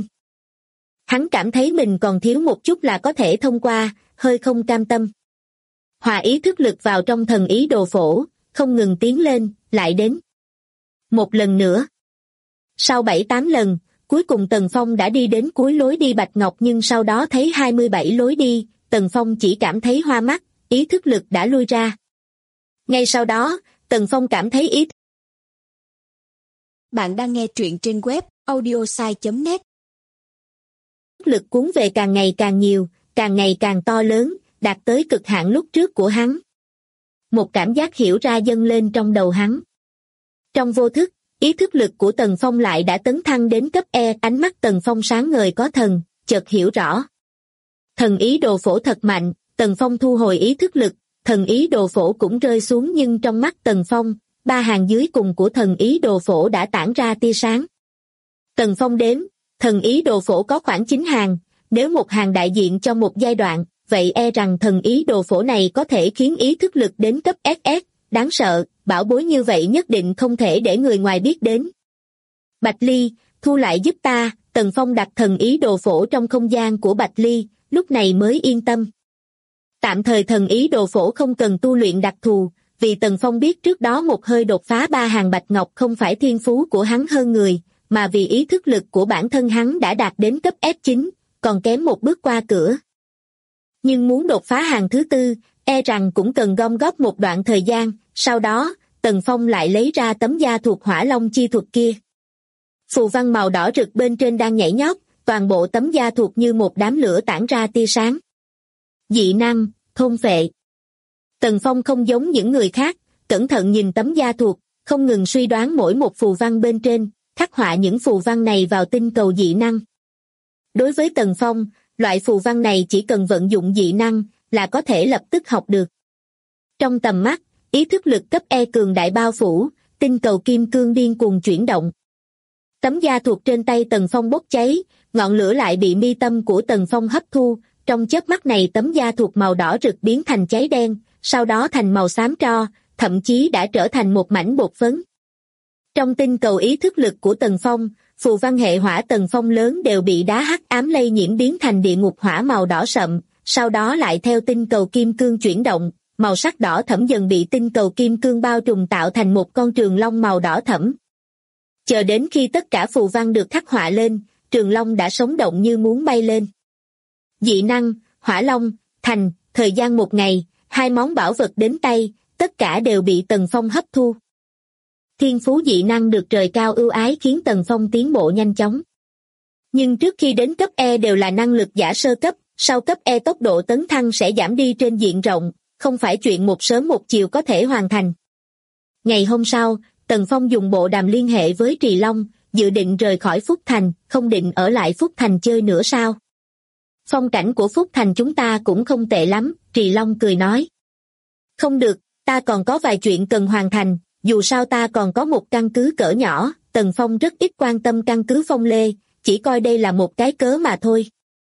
Hắn cảm thấy mình còn thiếu một chút là có thể thông qua, hơi không cam tâm. Hòa ý thức lực vào trong thần ý đồ phổ, không ngừng tiến lên, lại đến. Một lần nữa. Sau 7-8 lần, cuối cùng Tần Phong đã đi đến cuối lối đi bạch ngọc nhưng sau đó thấy 27 lối đi, Tần Phong chỉ cảm thấy hoa mắt, ý thức lực đã lui ra. Ngay sau đó, Tần Phong cảm thấy ý thức. Bạn đang nghe truyện trên web audiosai.net. Lực cuốn về càng ngày càng nhiều, càng ngày càng to lớn, đạt tới cực hạn lúc trước của hắn. Một cảm giác hiểu ra dâng lên trong đầu hắn. Trong vô thức, ý thức lực của Tần Phong lại đã tấn thăng đến cấp E, ánh mắt Tần Phong sáng ngời có thần, chợt hiểu rõ. Thần ý đồ phổ thật mạnh, Tần Phong thu hồi ý thức lực, thần ý đồ phổ cũng rơi xuống nhưng trong mắt Tần Phong, 3 hàng dưới cùng của thần ý đồ phổ đã tản ra tia sáng. Tần Phong đếm, thần ý đồ phổ có khoảng 9 hàng, nếu một hàng đại diện cho một giai đoạn, vậy e rằng thần ý đồ phổ này có thể khiến ý thức lực đến cấp SS, đáng sợ, bảo bối như vậy nhất định không thể để người ngoài biết đến. Bạch Ly, thu lại giúp ta. Tần Phong đặt thần ý đồ phổ trong không gian của Bạch Ly, lúc này mới yên tâm. Tạm thời thần ý đồ phổ không cần tu luyện đặc thù, vì Tần Phong biết trước đó một hơi đột phá 3 hàng bạch ngọc không phải thiên phú của hắn hơn người, mà vì ý thức lực của bản thân hắn đã đạt đến cấp S9, còn kém một bước qua cửa. Nhưng muốn đột phá hàng thứ 4, e rằng cũng cần gom góp một đoạn thời gian, sau đó, Tần Phong lại lấy ra tấm da thuộc hỏa long chi thuật kia. Phù văn màu đỏ rực bên trên đang nhảy nhót, toàn bộ tấm da thuộc như một đám lửa tản ra tia sáng. Dị năng, thôn phệ. Tần Phong không giống những người khác, cẩn thận nhìn tấm da thuộc, không ngừng suy đoán mỗi một phù văn bên trên, khắc họa những phù văn này vào tinh cầu dị năng. Đối với Tần Phong, loại phù văn này chỉ cần vận dụng dị năng là có thể lập tức học được. Trong tầm mắt, ý thức lực cấp E cường đại bao phủ, tinh cầu kim cương điên cuồng chuyển động. Tấm da thuộc trên tay Tần Phong bốc cháy, ngọn lửa lại bị mi tâm của Tần Phong hấp thu, trong chớp mắt này tấm da thuộc màu đỏ rực biến thành cháy đen, sau đó thành màu xám tro, thậm chí đã trở thành một mảnh bột phấn. Trong tinh cầu ý thức lực của Tần Phong, phù văn hệ hỏa Tần Phong lớn đều bị đá hắc ám lây nhiễm biến thành địa ngục hỏa màu đỏ sậm, sau đó lại theo tinh cầu kim cương chuyển động, màu sắc đỏ thẫm dần bị tinh cầu kim cương bao trùm tạo thành một con trường long màu đỏ thẫm. Chờ đến khi tất cả phù văn được khắc họa lên, trường long đã sống động như muốn bay lên. Dị năng, hỏa long, thành, thời gian 1 ngày, 2 món bảo vật đến tay, tất cả đều bị Tần Phong hấp thu. Thiên phú dị năng được trời cao ưu ái khiến Tần Phong tiến bộ nhanh chóng. Nhưng trước khi đến cấp E đều là năng lực giả sơ cấp, sau cấp E tốc độ tấn thăng sẽ giảm đi trên diện rộng, không phải chuyện một sớm một chiều có thể hoàn thành. Ngày hôm sau, Tần Phong dùng bộ đàm liên hệ với Trì Long, dự định rời khỏi Phúc Thành, không định ở lại Phúc Thành chơi nữa sao? Phong cảnh của Phúc Thành chúng ta cũng không tệ lắm, Trì Long cười nói. Không được, ta còn có vài chuyện cần hoàn thành, dù sao ta còn có một căn cứ cỡ nhỏ, Tần Phong rất ít quan tâm căn cứ Phong Lê, chỉ coi đây là một cái cớ mà thôi.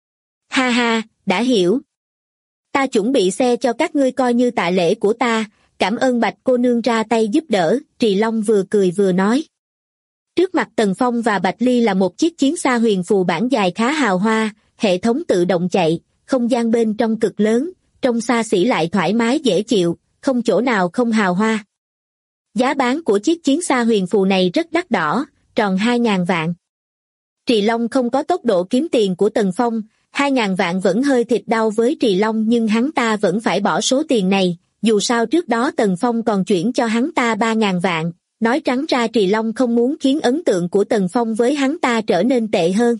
Ha ha, đã hiểu. Ta chuẩn bị xe cho các ngươi coi như tạ lễ của ta, cảm ơn Bạch cô nương ra tay giúp đỡ, Trì Long vừa cười vừa nói. Trước mặt Tần Phong và Bạch Ly là một chiếc chiến xa huyền phù bản dài khá hào hoa, hệ thống tự động chạy, không gian bên trong cực lớn, trông xa xỉ lại thoải mái dễ chịu, không chỗ nào không hào hoa. Giá bán của chiếc chiến xa huyền phù này rất đắt đỏ, tròn 2.000 vạn. Trì Long không có tốc độ kiếm tiền của Tần Phong, 2.000 vạn vẫn hơi thịt đau với Trì Long nhưng hắn ta vẫn phải bỏ số tiền này, dù sao trước đó Tần Phong còn chuyển cho hắn ta 3.000 vạn, nói trắng ra Trì Long không muốn khiến ấn tượng của Tần Phong với hắn ta trở nên tệ hơn.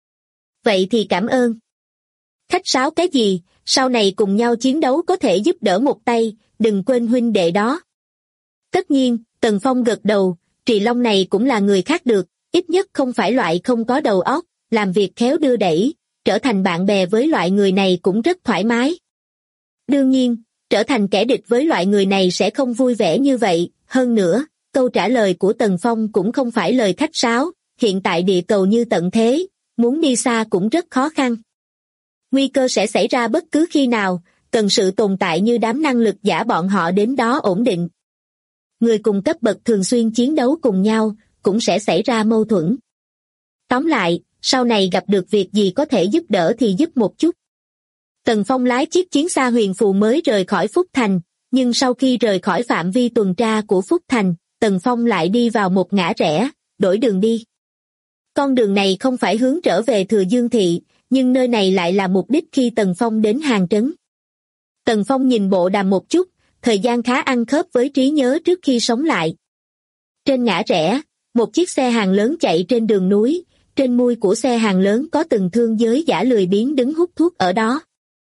Vậy thì cảm ơn. Khách sáo cái gì, sau này cùng nhau chiến đấu có thể giúp đỡ một tay, đừng quên huynh đệ đó. Tất nhiên, Tần Phong gật đầu, Trì Long này cũng là người khác được, ít nhất không phải loại không có đầu óc, làm việc khéo đưa đẩy, trở thành bạn bè với loại người này cũng rất thoải mái. Đương nhiên, trở thành kẻ địch với loại người này sẽ không vui vẻ như vậy, hơn nữa, câu trả lời của Tần Phong cũng không phải lời khách sáo, hiện tại địa cầu như tận thế, muốn đi xa cũng rất khó khăn. Nguy cơ sẽ xảy ra bất cứ khi nào, cần sự tồn tại như đám năng lực giả bọn họ đến đó ổn định. Người cùng cấp bậc thường xuyên chiến đấu cùng nhau, cũng sẽ xảy ra mâu thuẫn. Tóm lại, sau này gặp được việc gì có thể giúp đỡ thì giúp một chút. Tần Phong lái chiếc chiến xa huyền phù mới rời khỏi Phúc Thành, nhưng sau khi rời khỏi phạm vi tuần tra của Phúc Thành, Tần Phong lại đi vào một ngã rẽ, đổi đường đi. Con đường này không phải hướng trở về Thừa Dương Thị, nhưng nơi này lại là mục đích khi Tần Phong đến Hàng Trấn. Tần Phong nhìn bộ đàm một chút, thời gian khá ăn khớp với trí nhớ trước khi sống lại. Trên ngã rẽ, một chiếc xe hàng lớn chạy trên đường núi, trên mui của xe hàng lớn có từng thương giới giả lười biếng đứng hút thuốc ở đó.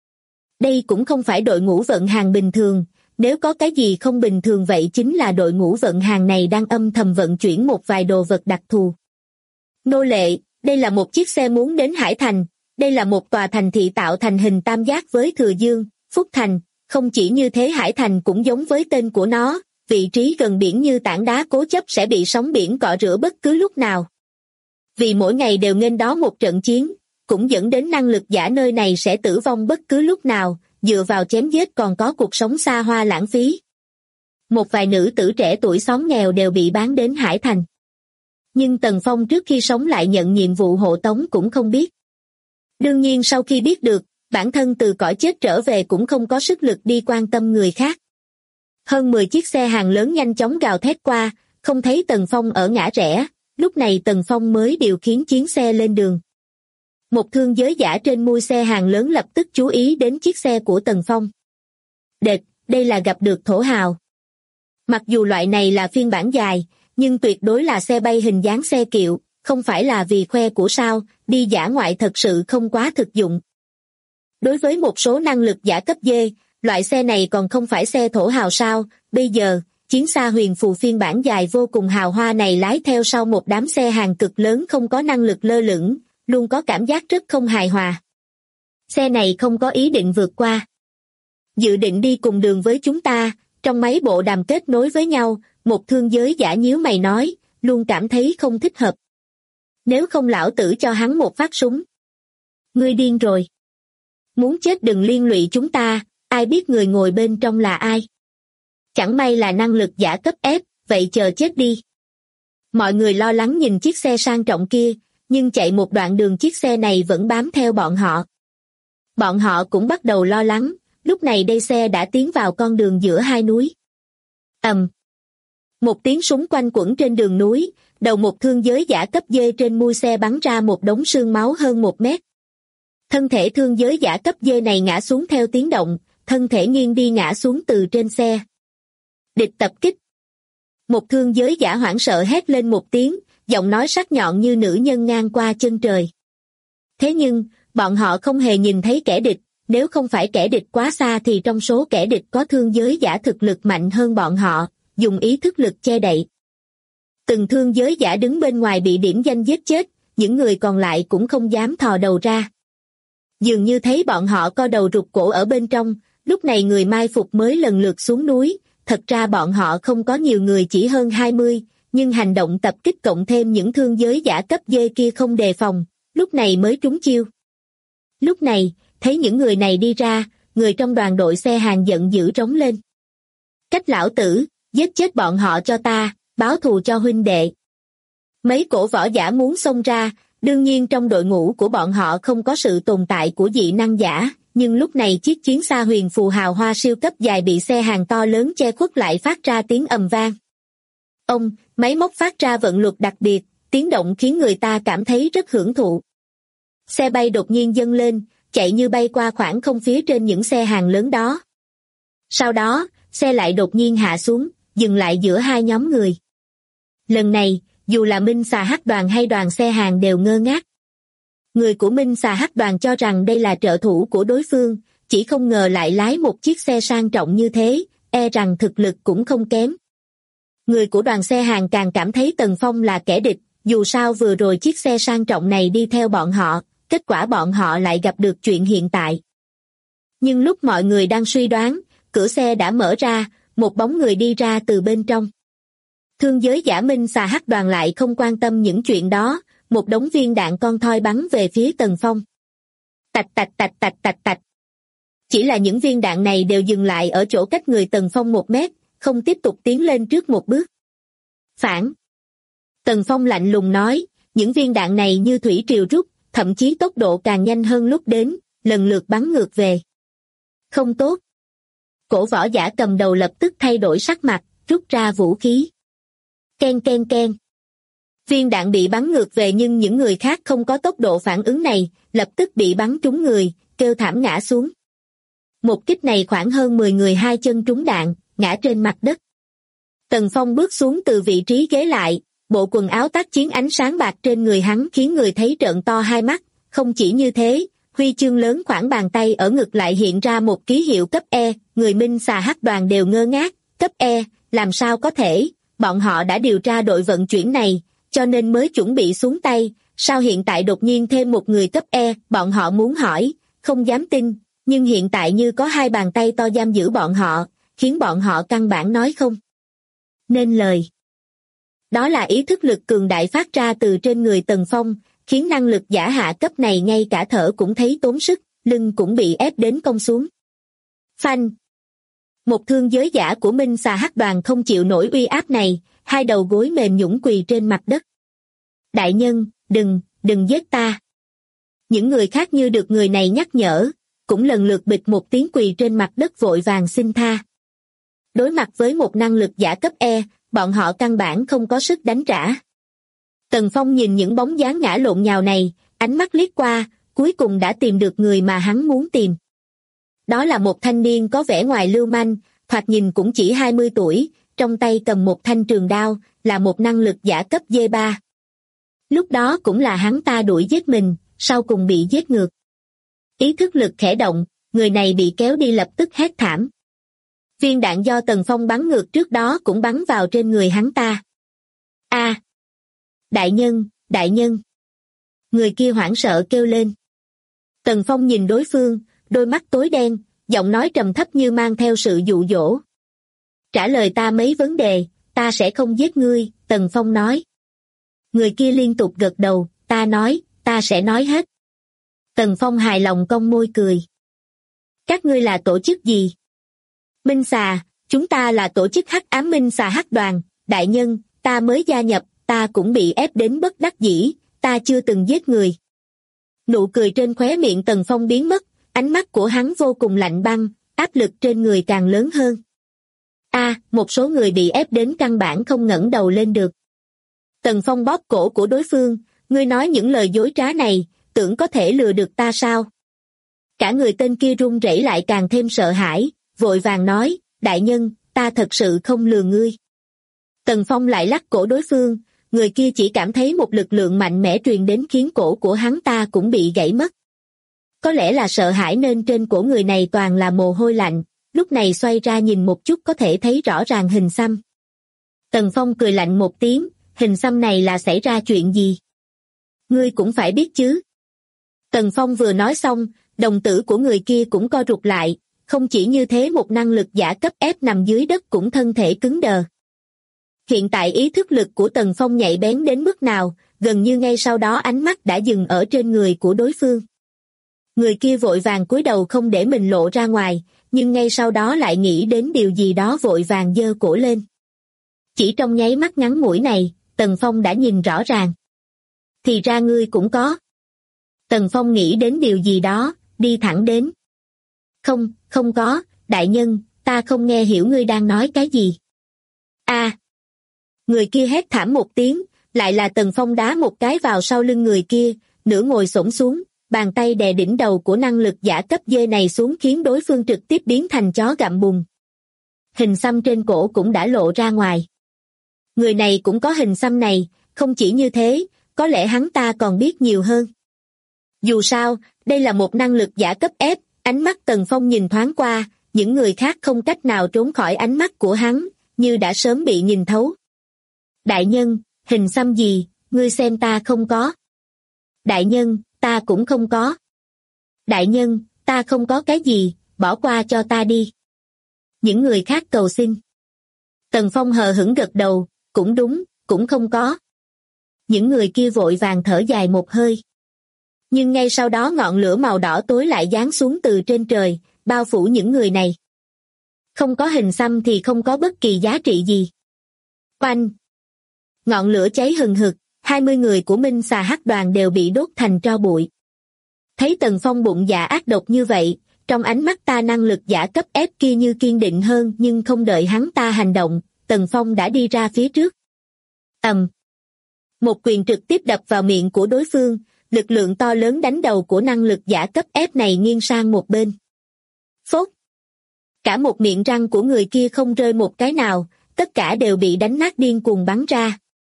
Đây cũng không phải đội ngũ vận hàng bình thường, nếu có cái gì không bình thường vậy chính là đội ngũ vận hàng này đang âm thầm vận chuyển một vài đồ vật đặc thù. Nô lệ, đây là một chiếc xe muốn đến Hải Thành, đây là một tòa thành thị tạo thành hình tam giác với Thừa Dương, Phúc Thành, không chỉ như thế Hải Thành cũng giống với tên của nó, vị trí gần biển như tảng đá cố chấp sẽ bị sóng biển cọ rửa bất cứ lúc nào. Vì mỗi ngày đều nghênh đó một trận chiến, cũng dẫn đến năng lực giả nơi này sẽ tử vong bất cứ lúc nào, dựa vào chém giết còn có cuộc sống xa hoa lãng phí. một vài nữ tử trẻ tuổi xóm nghèo đều bị bán đến Hải Thành. Nhưng Tần Phong trước khi sống lại nhận nhiệm vụ hộ tống cũng không biết. Đương nhiên sau khi biết được, bản thân từ cõi chết trở về cũng không có sức lực đi quan tâm người khác. Hơn 10 chiếc xe hàng lớn nhanh chóng gào thét qua, không thấy Tần Phong ở ngã rẽ, lúc này Tần Phong mới điều khiển chiến xe lên đường. Một thương giới giả trên mui xe hàng lớn lập tức chú ý đến chiếc xe của Tần Phong. Đệt, đây là gặp được thổ hào. Mặc dù loại này là phiên bản dài, nhưng tuyệt đối là xe bay hình dáng xe kiệu, không phải là vì khoe của sao, đi dã ngoại thật sự không quá thực dụng. Đối với một số năng lực giả cấp D, loại xe này còn không phải xe thổ hào sao, bây giờ, chiến xa huyền phù phiên bản dài vô cùng hào hoa này lái theo sau một đám xe hàng cực lớn không có năng lực lơ lửng, luôn có cảm giác rất không hài hòa. Xe này không có ý định vượt qua. Dự định đi cùng đường với chúng ta, trong mấy bộ đàm kết nối với nhau, một thương giới giả nhíu mày nói, luôn cảm thấy không thích hợp. Nếu không lão tử cho hắn một phát súng. Ngươi điên rồi. Muốn chết đừng liên lụy chúng ta, ai biết người ngồi bên trong là ai. Chẳng may là năng lực giả cấp F, vậy chờ chết đi. Mọi người lo lắng nhìn chiếc xe sang trọng kia, nhưng chạy một đoạn đường chiếc xe này vẫn bám theo bọn họ. Bọn họ cũng bắt đầu lo lắng, lúc này đây xe đã tiến vào con đường giữa hai núi. Một tiếng súng quanh quẩn trên đường núi, đầu một thương giới giả cấp D trên mui xe bắn ra một đống xương máu hơn 1 mét. Thân thể thương giới giả cấp D này ngã xuống theo tiếng động, thân thể nghiêng đi ngã xuống từ trên xe. Địch tập kích. Một thương giới giả hoảng sợ hét lên một tiếng, giọng nói sắc nhọn như nữ nhân ngang qua chân trời. Thế nhưng, bọn họ không hề nhìn thấy kẻ địch, nếu không phải kẻ địch quá xa thì trong số kẻ địch có thương giới giả thực lực mạnh hơn bọn họ, dùng ý thức lực che đậy. Từng thương giới giả đứng bên ngoài bị điểm danh giết chết, những người còn lại cũng không dám thò đầu ra. Dường như thấy bọn họ co đầu rụt cổ ở bên trong, lúc này người mai phục mới lần lượt xuống núi, thật ra bọn họ không có nhiều người chỉ hơn 20, nhưng hành động tập kích cộng thêm những thương giới giả cấp D kia không đề phòng, lúc này mới trúng chiêu. Lúc này, thấy những người này đi ra, người trong đoàn đội xe hàng giận dữ trống lên. Cách lão tử, giết chết bọn họ cho ta, báo thù cho huynh đệ. Mấy cổ võ giả muốn xông ra, đương nhiên trong đội ngũ của bọn họ không có sự tồn tại của dị năng giả, nhưng lúc này chiếc chiến xa huyền phù hào hoa siêu cấp dài bị xe hàng to lớn che khuất lại phát ra tiếng ầm vang. Máy móc phát ra vận luật đặc biệt, tiếng động khiến người ta cảm thấy rất hưởng thụ. Xe bay đột nhiên dâng lên, chạy như bay qua khoảng không phía trên những xe hàng lớn đó. Sau đó, xe lại đột nhiên hạ xuống, dừng lại giữa hai nhóm người. Lần này, dù là Minh Xà Hắc đoàn hay đoàn xe hàng đều ngơ ngác. Người của Minh Xà Hắc đoàn cho rằng đây là trợ thủ của đối phương, chỉ không ngờ lại lái một chiếc xe sang trọng như thế, e rằng thực lực cũng không kém. Người của đoàn xe hàng càng cảm thấy Tần Phong là kẻ địch, dù sao vừa rồi chiếc xe sang trọng này đi theo bọn họ, kết quả bọn họ lại gặp được chuyện hiện tại. Nhưng lúc mọi người đang suy đoán, cửa xe đã mở ra, một bóng người đi ra từ bên trong. Thương giới giả Minh Xà Hắc đoàn lại không quan tâm những chuyện đó, một đống viên đạn con thoi bắn về phía Tần Phong. Tạch tạch tạch tạch tạch tạch. Chỉ là những viên đạn này đều dừng lại ở chỗ cách người Tần Phong 1 mét, không tiếp tục tiến lên trước một bước. Phản. Tần Phong lạnh lùng nói, những viên đạn này như thủy triều rút, thậm chí tốc độ càng nhanh hơn lúc đến, lần lượt bắn ngược về. Không tốt. Cổ võ giả cầm đầu lập tức thay đổi sắc mặt, rút ra vũ khí. Ken ken ken. Viên đạn bị bắn ngược về nhưng những người khác không có tốc độ phản ứng này, lập tức bị bắn trúng người, kêu thảm ngã xuống. Một kích này khoảng hơn 10 người hai chân trúng đạn, ngã trên mặt đất. Tần Phong bước xuống từ vị trí ghế lại, bộ quần áo tác chiến ánh sáng bạc trên người hắn khiến người thấy trợn to hai mắt, không chỉ như thế, huy chương lớn khoảng bàn tay ở ngực lại hiện ra một ký hiệu cấp E, người Minh Xà Hắc đoàn đều ngơ ngác, cấp E, làm sao có thể, bọn họ đã điều tra đội vận chuyển này, cho nên mới chuẩn bị xuống tay, sao hiện tại đột nhiên thêm một người cấp E, bọn họ muốn hỏi, không dám tin, nhưng hiện tại như có hai bàn tay to giam giữ bọn họ, khiến bọn họ căn bản nói không nên lời. Đó là ý thức lực cường đại phát ra từ trên người Tần Phong, khiến năng lực giả hạ cấp này ngay cả thở cũng thấy tốn sức, lưng cũng bị ép đến cong xuống. Phanh! Một thương giới giả của Minh Xà Hắc Đoàn không chịu nổi uy áp này, hai đầu gối mềm nhũn quỳ trên mặt đất. Đại nhân, đừng giết ta. Những người khác như được người này nhắc nhở, cũng lần lượt bịch một tiếng quỳ trên mặt đất vội vàng xin tha. Đối mặt với một năng lực giả cấp E, bọn họ căn bản không có sức đánh trả. Tần Phong nhìn những bóng dáng ngã lộn nhào này, ánh mắt liếc qua, cuối cùng đã tìm được người mà hắn muốn tìm. Đó là một thanh niên có vẻ ngoài lưu manh, thoạt nhìn cũng chỉ 20 tuổi, trong tay cầm một thanh trường đao, là một năng lực giả cấp D3. Lúc đó cũng là hắn ta đuổi giết mình, sau cùng bị giết ngược. Ý thức lực khẽ động, người này bị kéo đi lập tức hét thảm. Viên đạn do Tần Phong bắn ngược trước đó cũng bắn vào trên người hắn ta. A! Đại nhân! Người kia hoảng sợ kêu lên. Tần Phong nhìn đối phương, đôi mắt tối đen, giọng nói trầm thấp như mang theo sự dụ dỗ. Trả lời ta mấy vấn đề, ta sẽ không giết ngươi, Tần Phong nói. Người kia liên tục gật đầu, ta sẽ nói hết. Tần Phong hài lòng cong môi cười. Các ngươi là tổ chức gì? Minh Xà, chúng ta là tổ chức Hắc Ám Minh Xà Hắc Đoàn, đại nhân, ta mới gia nhập, ta cũng bị ép đến bất đắc dĩ, ta chưa từng giết người. Nụ cười trên khóe miệng Tần Phong biến mất, ánh mắt của hắn vô cùng lạnh băng, áp lực trên người càng lớn hơn. Một số người bị ép đến căn bản không ngẩng đầu lên được. Tần Phong bóp cổ của đối phương, ngươi nói những lời dối trá này, tưởng có thể lừa được ta sao? Cả người tên kia run rẩy lại càng thêm sợ hãi, vội vàng nói, đại nhân, ta thật sự không lừa ngươi. Tần Phong lại lắc cổ đối phương, người kia chỉ cảm thấy một lực lượng mạnh mẽ truyền đến khiến cổ của hắn ta cũng bị gãy mất. Có lẽ là sợ hãi nên trên cổ người này toàn là mồ hôi lạnh, lúc này xoay ra nhìn một chút có thể thấy rõ ràng hình xăm. Tần Phong cười lạnh một tiếng, hình xăm này là xảy ra chuyện gì? Ngươi cũng phải biết chứ. Tần Phong vừa nói xong, đồng tử của người kia cũng co rụt lại, không chỉ như thế một năng lực giả cấp F nằm dưới đất cũng thân thể cứng đờ. Hiện tại ý thức lực của Tần Phong nhạy bén đến mức nào, gần như ngay sau đó ánh mắt đã dừng ở trên người của đối phương. Người kia vội vàng cúi đầu không để mình lộ ra ngoài, nhưng ngay sau đó lại nghĩ đến điều gì đó vội vàng giơ cổ lên. Chỉ trong nháy mắt ngắn ngủi này, Tần Phong đã nhìn rõ ràng. Thì ra ngươi cũng có. Tần Phong nghĩ đến điều gì đó, đi thẳng đến. Không có, đại nhân, ta không nghe hiểu ngươi đang nói cái gì. Người kia hét thảm một tiếng, lại là Tần Phong đá một cái vào sau lưng người kia, nửa ngồi xổm xuống, bàn tay đè đỉnh đầu của năng lực giả cấp D này xuống khiến đối phương trực tiếp biến thành chó gặm bùn. Hình xăm trên cổ cũng đã lộ ra ngoài. Người này cũng có hình xăm này, không chỉ như thế, có lẽ hắn ta còn biết nhiều hơn. Dù sao, đây là một năng lực giả cấp F, ánh mắt Tần Phong nhìn thoáng qua, những người khác không cách nào trốn khỏi ánh mắt của hắn, như đã sớm bị nhìn thấu. Đại nhân, hình xăm gì, ngươi xem ta không có. Đại nhân, ta cũng không có. Đại nhân, ta không có cái gì, bỏ qua cho ta đi. Những người khác cầu xin. Tần Phong hờ hững gật đầu, cũng đúng, cũng không có. Những người kia vội vàng thở dài một hơi. Nhưng ngay sau đó ngọn lửa màu đỏ tối lại giáng xuống từ trên trời, bao phủ những người này. Không có hình xăm thì không có bất kỳ giá trị gì. Oanh! Ngọn lửa cháy hừng hực, 20 người của Minh Xà Hắc Đoàn đều bị đốt thành tro bụi. Thấy Tần Phong bụng dạ ác độc như vậy, trong ánh mắt ta năng lực giả cấp F kia như kiên định hơn, nhưng không đợi hắn ta hành động, Tần Phong đã đi ra phía trước. Một quyền trực tiếp đập vào miệng của đối phương, lực lượng to lớn đánh đầu của năng lực giả cấp F này nghiêng sang một bên. Phốt! Cả một miệng răng của người kia không rơi một cái nào, tất cả đều bị đánh nát điên cuồng bắn ra.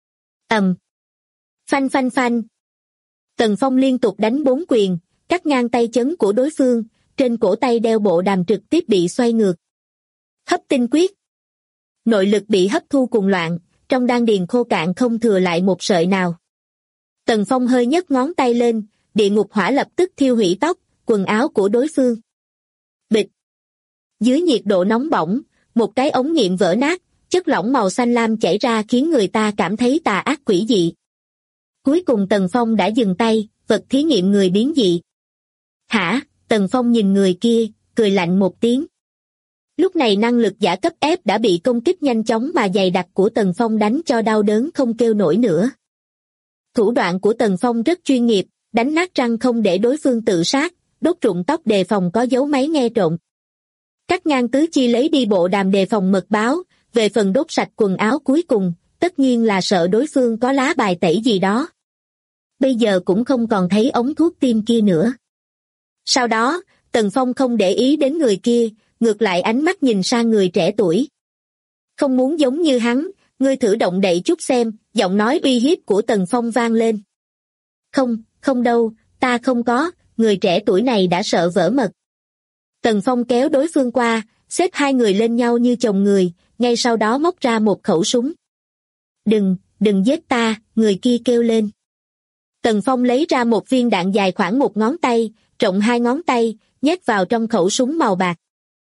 Phanh phanh phanh. Tần Phong liên tục đánh 4 quyền, cắt ngang tay chấn của đối phương, trên cổ tay đeo bộ đàm trực tiếp bị xoay ngược. Hấp tinh quyết. Nội lực bị hấp thu cuồng loạn, trong đan điền khô cạn không thừa lại một sợi nào. Tần Phong hơi nhấc ngón tay lên, địa ngục hỏa lập tức thiêu hủy tóc, quần áo của đối phương. Bịch. Dưới nhiệt độ nóng bỏng, một cái ống nghiệm vỡ nát, chất lỏng màu xanh lam chảy ra khiến người ta cảm thấy tà ác quỷ dị. Cuối cùng Tần Phong đã dừng tay, vật thí nghiệm người biến dị. Hả? Tần Phong nhìn người kia, cười lạnh một tiếng. Lúc này năng lực giả cấp F đã bị công kích nhanh chóng mà dày đặc của Tần Phong đánh cho đau đớn không kêu nổi nữa. Thủ đoạn của Tần Phong rất chuyên nghiệp, đánh nát răng không để đối phương tự sát, đốt rụng tóc đề phòng có dấu máy nghe trộm. Cắt ngang tứ chi lấy đi bộ đàm đề phòng mật báo, về phần đốt sạch quần áo cuối cùng, tất nhiên là sợ đối phương có lá bài tẩy gì đó. Bây giờ cũng không còn thấy ống thuốc tim kia nữa. Sau đó, Tần Phong không để ý đến người kia, ngược lại ánh mắt nhìn sang người trẻ tuổi. Không muốn giống như hắn, ngươi thử động đậy chút xem, giọng nói uy hiếp của Tần Phong vang lên. Không, không đâu, ta không có, người trẻ tuổi này đã sợ vỡ mật. Tần Phong kéo đối phương qua, xếp hai người lên nhau như chồng người, ngay sau đó móc ra một khẩu súng. Đừng giết ta, người kia kêu lên. Tần Phong lấy ra một viên đạn dài khoảng một ngón tay, rộng hai ngón tay, nhét vào trong khẩu súng màu bạc.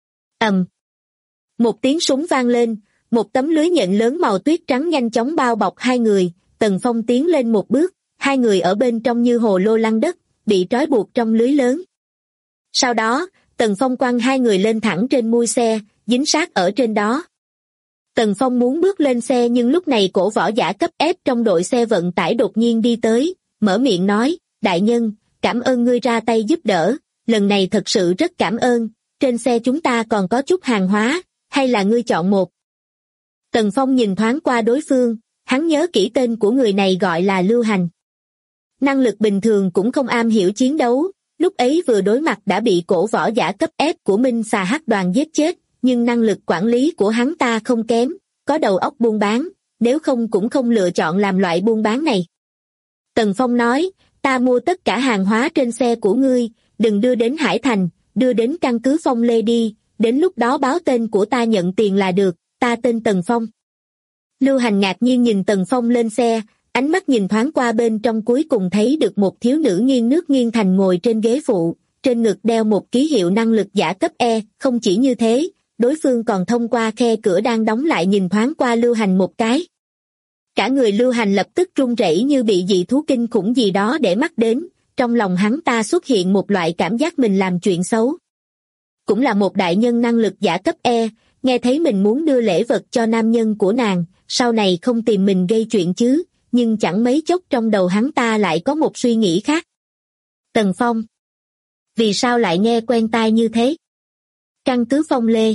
Một tiếng súng vang lên, một tấm lưới nhện lớn màu tuyết trắng nhanh chóng bao bọc hai người, Tần Phong tiến lên một bước, hai người ở bên trong như hồ lô lăn đất, bị trói buộc trong lưới lớn. Sau đó, Tần Phong quăng hai người lên thẳng trên mui xe, dính sát ở trên đó. Tần Phong muốn bước lên xe nhưng lúc này cổ võ giả cấp F trong đội xe vận tải đột nhiên đi tới, mở miệng nói, đại nhân, cảm ơn ngươi ra tay giúp đỡ, lần này thật sự rất cảm ơn, trên xe chúng ta còn có chút hàng hóa, hay là ngươi chọn một. Tần Phong nhìn thoáng qua đối phương, hắn nhớ kỹ tên của người này gọi là Lưu Hành. Năng lực bình thường cũng không am hiểu chiến đấu, lúc ấy vừa đối mặt đã bị cổ võ giả cấp F của Minh Xà Hắc đoàn giết chết, nhưng năng lực quản lý của hắn ta không kém, có đầu óc buôn bán, nếu không cũng không lựa chọn làm loại buôn bán này. Tần Phong nói, ta mua tất cả hàng hóa trên xe của ngươi, đừng đưa đến Hải Thành, đưa đến căn cứ Phong Lê đi, đến lúc đó báo tên của ta nhận tiền là được, ta tên Tần Phong. Lưu Hành ngạc nhiên nhìn Tần Phong lên xe, ánh mắt nhìn thoáng qua bên trong cuối cùng thấy được một thiếu nữ nghiêng nước nghiêng thành ngồi trên ghế phụ, trên ngực đeo một ký hiệu năng lực giả cấp E, không chỉ như thế, đối phương còn thông qua khe cửa đang đóng lại nhìn thoáng qua Lưu Hành một cái. Cả người Lưu Hành lập tức run rẩy như bị dị thú kinh khủng gì đó để mắt đến, trong lòng hắn ta xuất hiện một loại cảm giác mình làm chuyện xấu. Cũng là một đại nhân năng lực giả cấp E, nghe thấy mình muốn đưa lễ vật cho nam nhân của nàng, sau này không tìm mình gây chuyện chứ, nhưng chẳng mấy chốc trong đầu hắn ta lại có một suy nghĩ khác. Tần Phong. Vì sao lại nghe quen tai như thế? Căn cứ Phong Lê.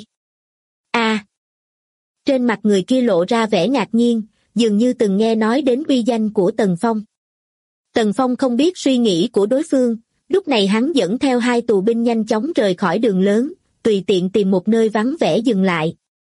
Trên mặt người kia lộ ra vẻ ngạc nhiên, dường như từng nghe nói đến uy danh của Tần Phong. Tần Phong không biết suy nghĩ của đối phương, lúc này hắn dẫn theo hai tù binh nhanh chóng rời khỏi đường lớn, tùy tiện tìm một nơi vắng vẻ dừng lại.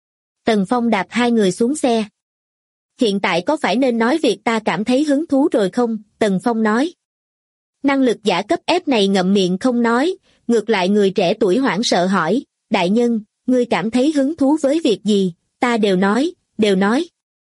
Tần Phong đạp hai người xuống xe. Hiện tại có phải nên nói việc ta cảm thấy hứng thú rồi không? Tần Phong nói. Năng lực giả cấp F này ngậm miệng không nói, ngược lại người trẻ tuổi hoảng sợ hỏi, đại nhân, ngươi cảm thấy hứng thú với việc gì? Ta đều nói.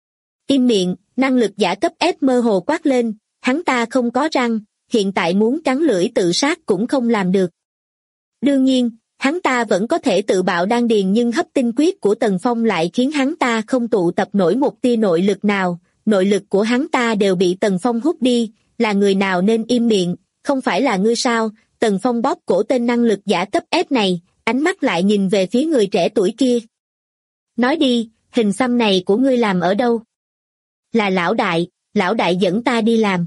Im miệng, năng lực giả cấp F mơ hồ quát lên, hắn ta không có răng, hiện tại muốn cắn lưỡi tự sát cũng không làm được. Đương nhiên, hắn ta vẫn có thể tự bạo đan điền nhưng hấp tinh quyết của Tần Phong lại khiến hắn ta không tụ tập nổi một tia nội lực nào, nội lực của hắn ta đều bị Tần Phong hút đi, là người nào nên im miệng, không phải là ngươi sao? Tần Phong bóp cổ tên năng lực giả cấp F này, ánh mắt lại nhìn về phía người trẻ tuổi kia. Nói đi, hình xăm này của ngươi làm ở đâu? Là lão đại dẫn ta đi làm.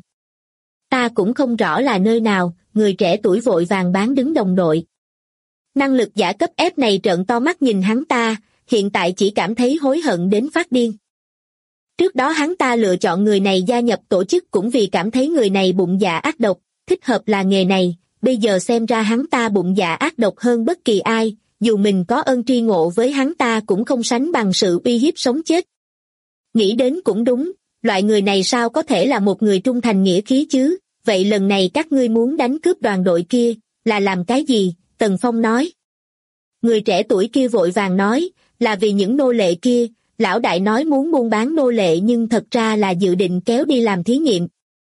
Ta cũng không rõ là nơi nào, người trẻ tuổi vội vàng bán đứng đồng đội. Năng lực giả cấp F này trợn to mắt nhìn hắn ta, hiện tại chỉ cảm thấy hối hận đến phát điên. Trước đó hắn ta lựa chọn người này gia nhập tổ chức cũng vì cảm thấy người này bụng dạ ác độc, thích hợp là nghề này, bây giờ xem ra hắn ta bụng dạ ác độc hơn bất kỳ ai, dù mình có ơn tri ngộ với hắn ta cũng không sánh bằng sự uy hiếp sống chết. Nghĩ đến cũng đúng, loại người này sao có thể là một người trung thành nghĩa khí chứ, vậy lần này các ngươi muốn đánh cướp đoàn đội kia, là làm cái gì? Tần Phong nói. Người trẻ tuổi kia vội vàng nói, là vì những nô lệ kia, lão đại nói muốn buôn bán nô lệ nhưng thật ra là dự định kéo đi làm thí nghiệm.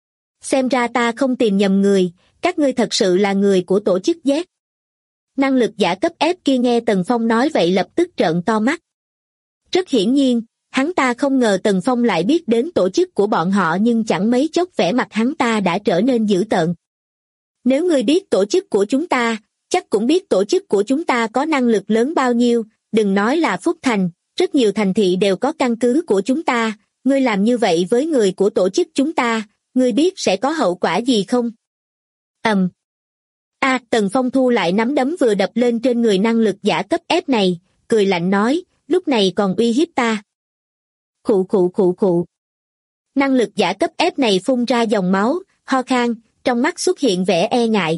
Xem ra ta không tìm nhầm người, các ngươi thật sự là người của tổ chức Z. Năng lực giả cấp F kia nghe Tần Phong nói vậy lập tức trợn to mắt. Rất hiển nhiên, hắn ta không ngờ Tần Phong lại biết đến tổ chức của bọn họ nhưng chẳng mấy chốc vẻ mặt hắn ta đã trở nên dữ tợn. Nếu ngươi biết tổ chức của chúng ta, chắc cũng biết tổ chức của chúng ta có năng lực lớn bao nhiêu, đừng nói là Phúc Thành, rất nhiều thành thị đều có căn cứ của chúng ta, ngươi làm như vậy với người của tổ chức chúng ta, ngươi biết sẽ có hậu quả gì không? Tần Phong thu lại nắm đấm vừa đập lên trên người năng lực giả cấp F này, cười lạnh nói, lúc này còn uy hiếp ta. Khụ khụ khụ khụ. Năng lực giả cấp F này phun ra dòng máu, ho khan, trong mắt xuất hiện vẻ e ngại.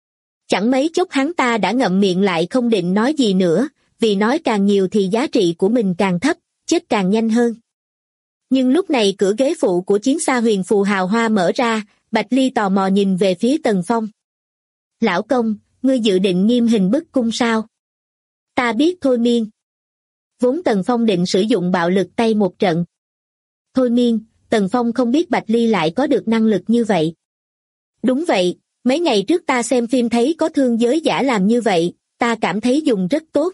Chẳng mấy chốc hắn ta đã ngậm miệng lại không định nói gì nữa, vì nói càng nhiều thì giá trị của mình càng thấp, chết càng nhanh hơn. Nhưng lúc này cửa ghế phụ của chiến xa huyền phù hào hoa mở ra, Bạch Ly tò mò nhìn về phía Tần Phong. Lão công, ngươi dự định nghiêm hình bức cung sao? Ta biết thôi miên. Vốn Tần Phong định sử dụng bạo lực tay một trận. Thôi miên, Tần Phong không biết Bạch Ly lại có được năng lực như vậy. Đúng vậy, mấy ngày trước ta xem phim thấy có thương giới giả làm như vậy, ta cảm thấy dùng rất tốt.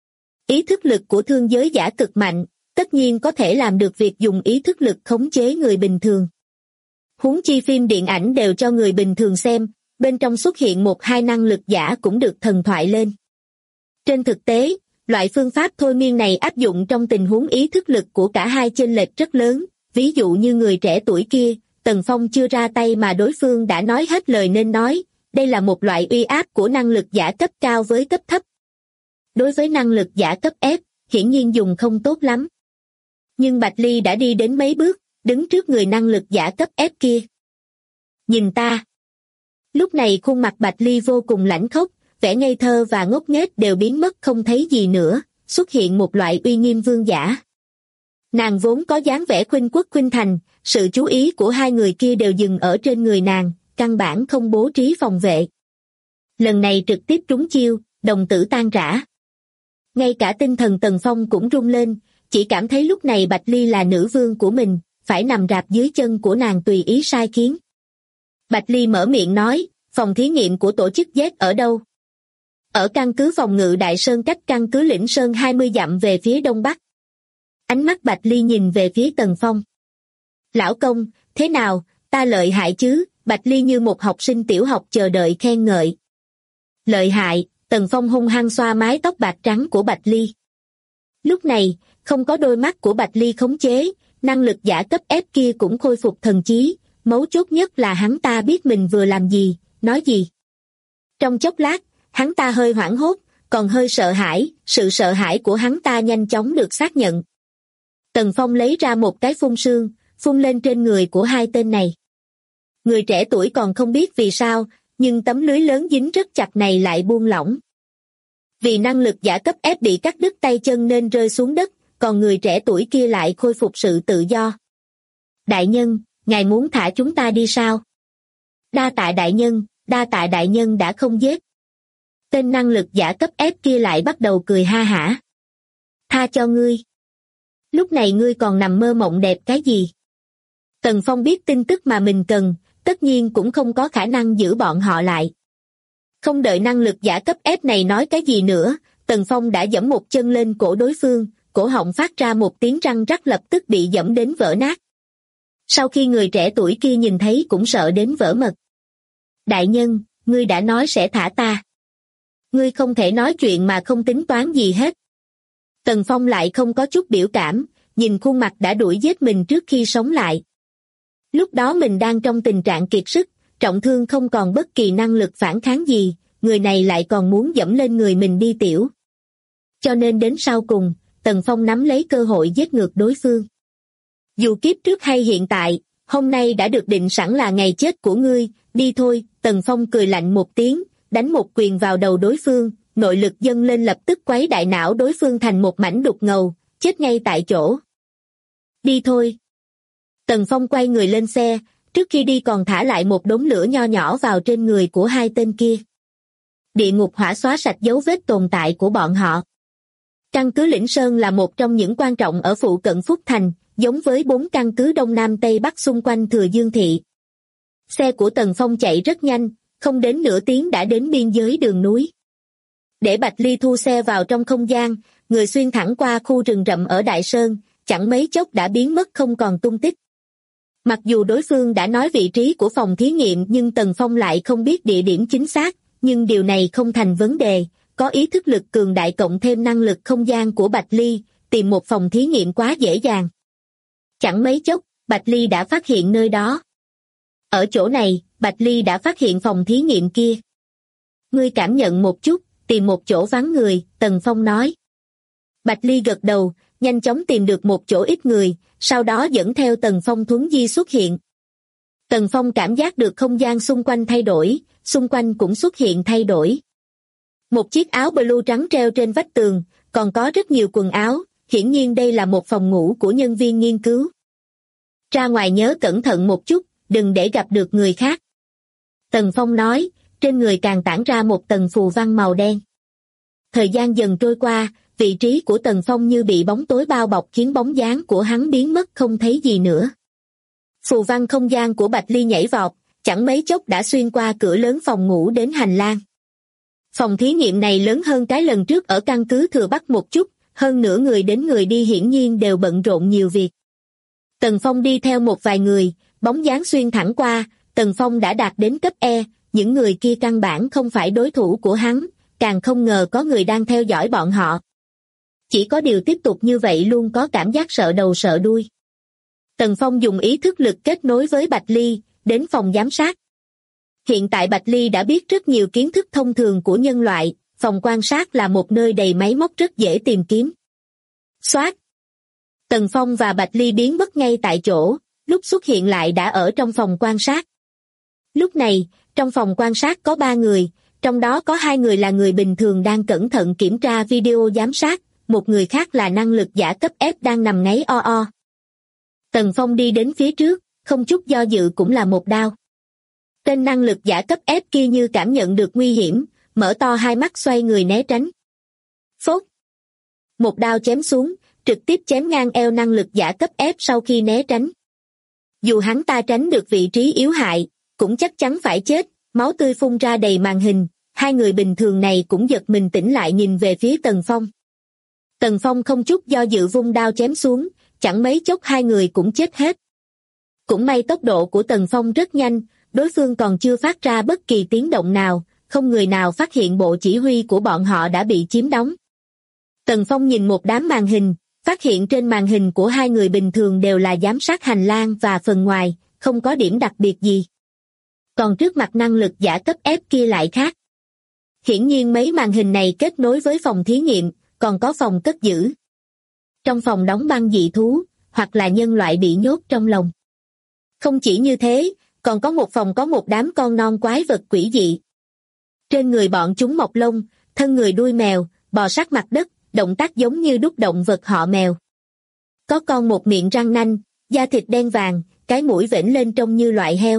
Ý thức lực của thương giới giả cực mạnh, tất nhiên có thể làm được việc dùng ý thức lực khống chế người bình thường. Huống chi phim điện ảnh đều cho người bình thường xem, bên trong xuất hiện một hai năng lực giả cũng được thần thoại lên. Trên thực tế, loại phương pháp thôi miên này áp dụng trong tình huống ý thức lực của cả hai chênh lệch rất lớn, ví dụ như người trẻ tuổi kia, Tần Phong chưa ra tay mà đối phương đã nói hết lời nên nói, đây là một loại uy áp của năng lực giả cấp cao với cấp thấp. Đối với năng lực giả cấp F, hiển nhiên dùng không tốt lắm. Nhưng Bạch Ly đã đi đến mấy bước, đứng trước người năng lực giả cấp F kia. Nhìn ta. Lúc này khuôn mặt Bạch Ly vô cùng lãnh khốc, vẻ ngây thơ và ngốc nghếch đều biến mất không thấy gì nữa, xuất hiện một loại uy nghiêm vương giả. Nàng vốn có dáng vẻ khuynh quốc khuynh thành, sự chú ý của hai người kia đều dừng ở trên người nàng, căn bản không bố trí phòng vệ. Lần này trực tiếp trúng chiêu, đồng tử tan rã. Ngay cả tinh thần Tần Phong cũng rung lên, chỉ cảm thấy lúc này Bạch Ly là nữ vương của mình, phải nằm rạp dưới chân của nàng tùy ý sai khiến. Bạch Ly mở miệng nói, phòng thí nghiệm của tổ chức Z ở đâu? Ở căn cứ phòng ngự Đại Sơn cách căn cứ Lĩnh Sơn 20 dặm về phía đông bắc. Ánh mắt Bạch Ly nhìn về phía Tần Phong. Lão công, thế nào, ta lợi hại chứ? Bạch Ly như một học sinh tiểu học chờ đợi khen ngợi. Lợi hại, Tần Phong hung hăng xoa mái tóc bạc trắng của Bạch Ly. Lúc này, không có đôi mắt của Bạch Ly khống chế, năng lực giả cấp F kia cũng khôi phục thần trí, mấu chốt nhất là hắn ta biết mình vừa làm gì, nói gì. Trong chốc lát, hắn ta hơi hoảng hốt, còn hơi sợ hãi, sự sợ hãi của hắn ta nhanh chóng được xác nhận. Tần Phong lấy ra một cái phun sương, phun lên trên người của hai tên này. Người trẻ tuổi còn không biết vì sao, nhưng tấm lưới lớn dính rất chặt này lại buông lỏng. Vì năng lực giả cấp F bị cắt đứt tay chân nên rơi xuống đất, còn người trẻ tuổi kia lại khôi phục sự tự do. Đại nhân, ngài muốn thả chúng ta đi sao? Đa tạ đại nhân đã không giết. Tên năng lực giả cấp F kia lại bắt đầu cười ha hả. Tha cho ngươi. Lúc này ngươi còn nằm mơ mộng đẹp cái gì? Tần Phong biết tin tức mà mình cần, tất nhiên cũng không có khả năng giữ bọn họ lại. Không đợi năng lực giả cấp F này nói cái gì nữa, Tần Phong đã giẫm một chân lên cổ đối phương, cổ họng phát ra một tiếng răng rắc lập tức bị giẫm đến vỡ nát. Sau khi người trẻ tuổi kia nhìn thấy cũng sợ đến vỡ mật. Đại nhân, ngươi đã nói sẽ thả ta. Ngươi không thể nói chuyện mà không tính toán gì hết. Tần Phong lại không có chút biểu cảm, nhìn khuôn mặt đã đuổi giết mình trước khi sống lại. Lúc đó mình đang trong tình trạng kiệt sức, trọng thương không còn bất kỳ năng lực phản kháng gì, người này lại còn muốn dẫm lên người mình đi tiểu. Cho nên đến sau cùng, Tần Phong nắm lấy cơ hội giết ngược đối phương. Dù kiếp trước hay hiện tại, hôm nay đã được định sẵn là ngày chết của ngươi, đi thôi. Tần Phong cười lạnh một tiếng, đánh một quyền vào đầu đối phương, nội lực dâng lên lập tức quấy đại não đối phương thành một mảnh đục ngầu, chết ngay tại chỗ. Đi thôi. Tần Phong quay người lên xe, trước khi đi còn thả lại một đống lửa nho nhỏ vào trên người của hai tên kia. Địa ngục hỏa xóa sạch dấu vết tồn tại của bọn họ. Căn cứ Lĩnh Sơn là một trong những quan trọng ở phụ cận Phúc Thành, giống với 4 căn cứ Đông Nam Tây Bắc xung quanh Thừa Dương Thị. Xe của Tần Phong chạy rất nhanh, không đến nửa tiếng đã đến biên giới đường núi. Để Bạch Ly thu xe vào trong không gian, người xuyên thẳng qua khu rừng rậm ở Đại Sơn, chẳng mấy chốc đã biến mất không còn tung tích. Mặc dù đối phương đã nói vị trí của phòng thí nghiệm nhưng Tần Phong lại không biết địa điểm chính xác, nhưng điều này không thành vấn đề, có ý thức lực cường đại cộng thêm năng lực không gian của Bạch Ly, tìm một phòng thí nghiệm quá dễ dàng. Chẳng mấy chốc, Bạch Ly đã phát hiện nơi đó. Ở chỗ này, Bạch Ly đã phát hiện phòng thí nghiệm kia. Ngươi cảm nhận một chút, tìm một chỗ vắng người, Tần Phong nói. Bạch Ly gật đầu, nhanh chóng tìm được một chỗ ít người, sau đó dẫn theo Tần Phong thuấn di xuất hiện. Tần Phong cảm giác được không gian xung quanh thay đổi, xung quanh cũng xuất hiện thay đổi. Một chiếc áo blue trắng treo trên vách tường, còn có rất nhiều quần áo, hiển nhiên đây là một phòng ngủ của nhân viên nghiên cứu. Ra ngoài nhớ cẩn thận một chút, đừng để gặp được người khác. Tần Phong nói, trên người càng tản ra một tầng phù văn màu đen. Thời gian dần trôi qua, vị trí của Tần Phong như bị bóng tối bao bọc khiến bóng dáng của hắn biến mất không thấy gì nữa. Phù văn không gian của Bạch Ly nhảy vọt, chẳng mấy chốc đã xuyên qua cửa lớn phòng ngủ đến hành lang. Phòng thí nghiệm này lớn hơn cái lần trước ở căn cứ Thừa Bắc một chút, hơn nữa người đến người đi hiển nhiên đều bận rộn nhiều việc. Tần Phong đi theo một vài người, bóng dáng xuyên thẳng qua, Tần Phong đã đạt đến cấp E, những người kia căn bản không phải đối thủ của hắn, càng không ngờ có người đang theo dõi bọn họ. Chỉ có điều tiếp tục như vậy luôn có cảm giác sợ đầu sợ đuôi. Tần Phong dùng ý thức lực kết nối với Bạch Ly, đến phòng giám sát. Hiện tại Bạch Ly đã biết rất nhiều kiến thức thông thường của nhân loại, phòng quan sát là một nơi đầy máy móc rất dễ tìm kiếm. Xoát! Tần Phong và Bạch Ly biến mất ngay tại chỗ, lúc xuất hiện lại đã ở trong phòng quan sát. Lúc này, trong phòng quan sát có 3 người, trong đó có 2 người là người bình thường đang cẩn thận kiểm tra video giám sát, một người khác là năng lực giả cấp F đang nằm ngáy o o. Tần Phong đi đến phía trước, không chút do dự cũng là một đao. Tên năng lực giả cấp F kia như cảm nhận được nguy hiểm, mở to hai mắt xoay người né tránh. Phốt! Một đao chém xuống, trực tiếp chém ngang eo năng lực giả cấp F sau khi né tránh. Dù hắn ta tránh được vị trí yếu hại, cũng chắc chắn phải chết, máu tươi phun ra đầy màn hình, 2 người bình thường này cũng giật mình tỉnh lại nhìn về phía Tần Phong. Tần Phong không chút do dự vung đao chém xuống, chẳng mấy chốc 2 người cũng chết hết. Cũng may tốc độ của Tần Phong rất nhanh, đối phương còn chưa phát ra bất kỳ tiếng động nào, không người nào phát hiện bộ chỉ huy của bọn họ đã bị chiếm đóng. Tần Phong nhìn một đám màn hình, phát hiện trên màn hình của 2 người bình thường đều là giám sát hành lang và phần ngoài, không có điểm đặc biệt gì. Còn trước mặt năng lực giả cấp F kia lại khác. Hiển nhiên mấy màn hình này kết nối với phòng thí nghiệm, còn có phòng cất giữ. Trong phòng đóng băng dị thú, hoặc là nhân loại bị nhốt trong lồng. Không chỉ như thế, còn có một phòng có một đám con non quái vật quỷ dị. Trên người bọn chúng mọc lông, thân người đuôi mèo, bò sát mặt đất, động tác giống như đúc động vật họ mèo. Có con một miệng răng nanh, da thịt đen vàng, cái mũi vểnh lên trông như loại heo.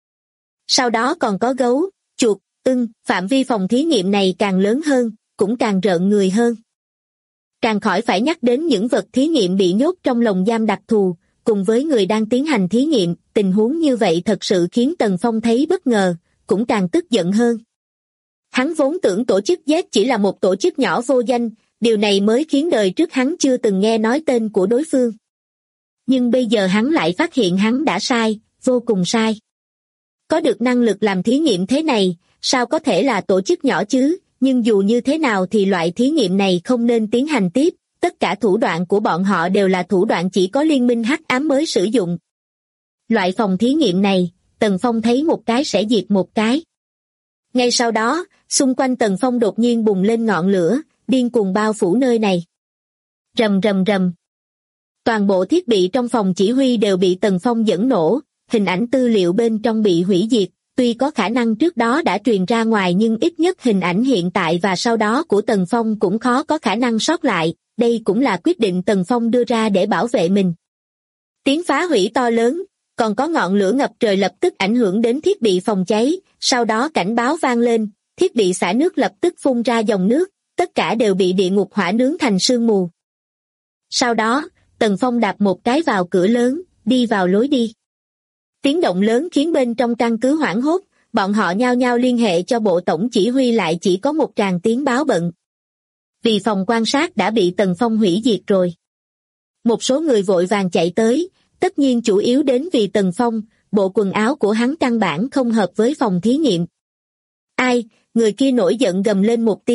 Sau đó còn có gấu, chuột, ưng, phạm vi phòng thí nghiệm này càng lớn hơn, cũng càng rợn người hơn. Càng khỏi phải nhắc đến những vật thí nghiệm bị nhốt trong lồng giam đặc thù, cùng với người đang tiến hành thí nghiệm, tình huống như vậy thật sự khiến Tần Phong thấy bất ngờ, cũng càng tức giận hơn. Hắn vốn tưởng tổ chức Z chỉ là một tổ chức nhỏ vô danh, điều này mới khiến đời trước hắn chưa từng nghe nói tên của đối phương. Nhưng bây giờ hắn lại phát hiện hắn đã sai, vô cùng sai. Có được năng lực làm thí nghiệm thế này, sao có thể là tổ chức nhỏ chứ, nhưng dù như thế nào thì loại thí nghiệm này không nên tiến hành tiếp, tất cả thủ đoạn của bọn họ đều là thủ đoạn chỉ có liên minh hắc ám mới sử dụng. Loại phòng thí nghiệm này, Tần Phong thấy một cái sẽ diệt một cái. Ngay sau đó, xung quanh Tần Phong đột nhiên bùng lên ngọn lửa, điên cuồng bao phủ nơi này. Rầm rầm rầm. Toàn bộ thiết bị trong phòng chỉ huy đều bị Tần Phong dẫn nổ, hình ảnh tư liệu bên trong bị hủy diệt, tuy có khả năng trước đó đã truyền ra ngoài nhưng ít nhất hình ảnh hiện tại và sau đó của Tần Phong cũng khó có khả năng sót lại, đây cũng là quyết định Tần Phong đưa ra để bảo vệ mình. Tiếng phá hủy to lớn, còn có ngọn lửa ngập trời lập tức ảnh hưởng đến thiết bị phòng cháy, sau đó cảnh báo vang lên, thiết bị xả nước lập tức phun ra dòng nước, tất cả đều bị địa ngục hỏa nướng thành sương mù. Sau đó, Tần Phong đạp một cái vào cửa lớn, đi vào lối đi. Tiếng động lớn khiến bên trong căn cứ hoảng hốt, bọn họ nhao nhao liên hệ cho bộ tổng chỉ huy lại chỉ có một tràng tiếng báo bận. Vì phòng quan sát đã bị Tần Phong hủy diệt rồi. Một số người vội vàng chạy tới, tất nhiên chủ yếu đến vì Tần Phong, bộ quần áo của hắn căn bản không hợp với phòng thí nghiệm. Ai, người kia nổi giận gầm lên một tiếng,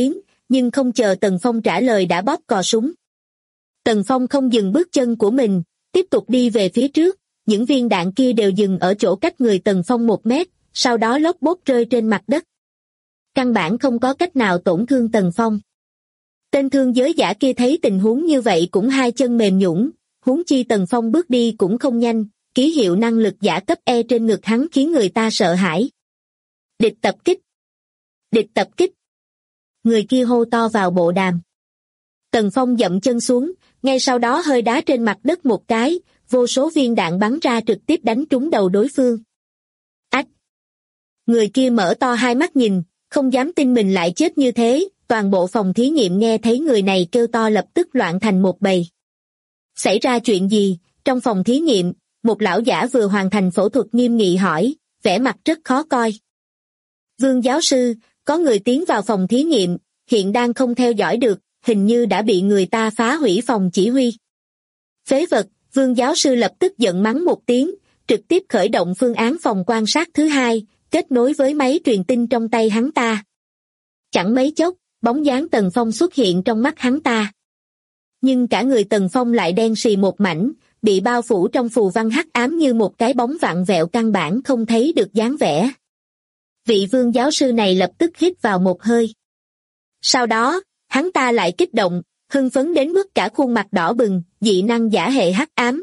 nhưng không chờ Tần Phong trả lời đã bóp cò súng. Tần Phong không dừng bước chân của mình, tiếp tục đi về phía trước, những viên đạn kia đều dừng ở chỗ cách người Tần Phong 1 mét, sau đó lốp bốp rơi trên mặt đất. Căn bản không có cách nào tổn thương Tần Phong. Tên thương giới giả kia thấy tình huống như vậy cũng hai chân mềm nhũn, huống chi Tần Phong bước đi cũng không nhanh, ký hiệu năng lực giả cấp E trên ngực hắn khiến người ta sợ hãi. Địch tập kích! Địch tập kích! Người kia hô to vào bộ đàm. Tần Phong dậm chân xuống, ngay sau đó hơi đá trên mặt đất một cái, vô số viên đạn bắn ra trực tiếp đánh trúng đầu đối phương. Ách! Người kia mở to hai mắt nhìn, không dám tin mình lại chết như thế, toàn bộ phòng thí nghiệm nghe thấy người này kêu to lập tức loạn thành một bầy. Xảy ra chuyện gì? Trong phòng thí nghiệm, một lão giả vừa hoàn thành phẫu thuật nghiêm nghị hỏi, vẻ mặt rất khó coi. Vương giáo sư, có người tiến vào phòng thí nghiệm, hiện đang không theo dõi được, hình như đã bị người ta phá hủy phòng chỉ huy. Phế vật! Vương giáo sư lập tức giận mắng một tiếng, trực tiếp khởi động phương án phòng quan sát thứ hai, kết nối với máy truyền tin trong tay hắn ta. Chẳng mấy chốc, bóng dáng Tần Phong xuất hiện trong mắt hắn ta. Nhưng cả người Tần Phong lại đen sì một mảnh, bị bao phủ trong phù văn hắc ám như một cái bóng vặn vẹo căn bản không thấy được dáng vẻ. Vị vương giáo sư này lập tức hít vào một hơi. Sau đó, hắn ta lại kích động, hưng phấn đến mức cả khuôn mặt đỏ bừng, dị năng giả hệ hắc ám,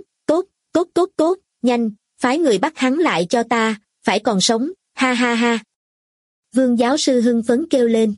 tốt, nhanh, phái người bắt hắn lại cho ta, phải còn sống, ha ha ha. Vương giáo sư hưng phấn kêu lên.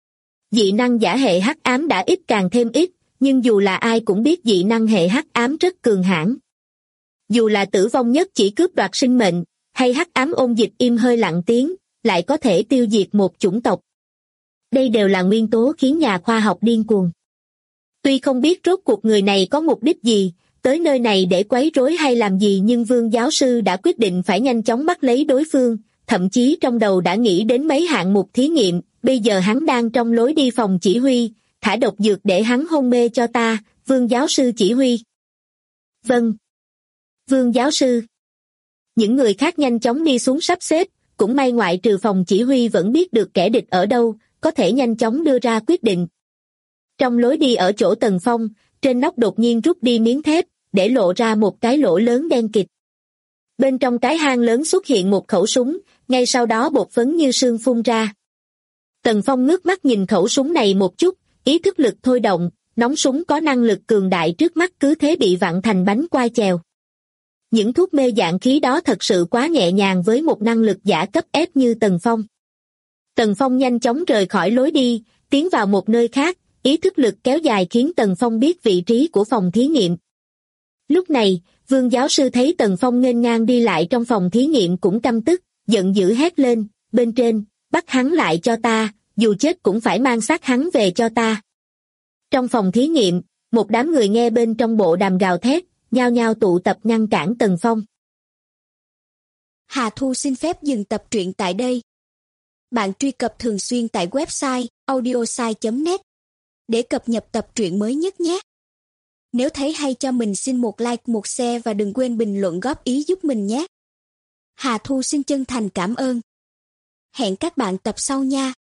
Dị năng giả hệ hắc ám đã ít càng thêm ít, nhưng dù là ai cũng biết dị năng hệ hắc ám rất cường hãn. Dù là tử vong nhất chỉ cướp đoạt sinh mệnh, hay hắc ám ôn dịch im hơi lặng tiếng, lại có thể tiêu diệt một chủng tộc. Đây đều là nguyên tố khiến nhà khoa học điên cuồng. Tuy không biết rốt cuộc người này có mục đích gì, tới nơi này để quấy rối hay làm gì, nhưng vương giáo sư đã quyết định phải nhanh chóng bắt lấy đối phương, thậm chí trong đầu đã nghĩ đến mấy hạng mục thí nghiệm, bây giờ hắn đang trong lối đi phòng chỉ huy, thả độc dược để hắn hôn mê cho ta, vương giáo sư chỉ huy. Vâng. Vương giáo sư. Những người khác nhanh chóng đi xuống sắp xếp, cũng may ngoại trừ phòng chỉ huy vẫn biết được kẻ địch ở đâu, có thể nhanh chóng đưa ra quyết định. Trong lối đi ở chỗ Tần Phong, trên nóc đột nhiên rút đi miếng thép, để lộ ra một cái lỗ lớn đen kịt. Bên trong cái hang lớn xuất hiện một khẩu súng, ngay sau đó bột phấn như sương phun ra. Tần Phong ngước mắt nhìn khẩu súng này một chút, ý thức lực thôi động, nóng súng có năng lực cường đại trước mắt cứ thế bị vặn thành bánh quai chèo. Những thuốc mê dạng khí đó thật sự quá nhẹ nhàng với một năng lực giả cấp F như Tần Phong. Tần Phong nhanh chóng rời khỏi lối đi, tiến vào một nơi khác, ý thức lực kéo dài khiến Tần Phong biết vị trí của phòng thí nghiệm. Lúc này, vương giáo sư thấy Tần Phong nghênh ngang đi lại trong phòng thí nghiệm cũng căm tức, giận dữ hét lên, bên trên, bắt hắn lại cho ta, dù chết cũng phải mang xác hắn về cho ta. Trong phòng thí nghiệm, một đám người nghe bên trong bộ đàm gào thét, nhao nhao tụ tập ngăn cản Tần Phong. Hà Thu xin phép dừng tập truyện tại đây. Bạn truy cập thường xuyên tại website audiosai.net để cập nhật tập truyện mới nhất nhé. Nếu thấy hay cho mình xin một like, một share và đừng quên bình luận góp ý giúp mình nhé. Hà Thu xin chân thành cảm ơn. Hẹn các bạn tập sau nha.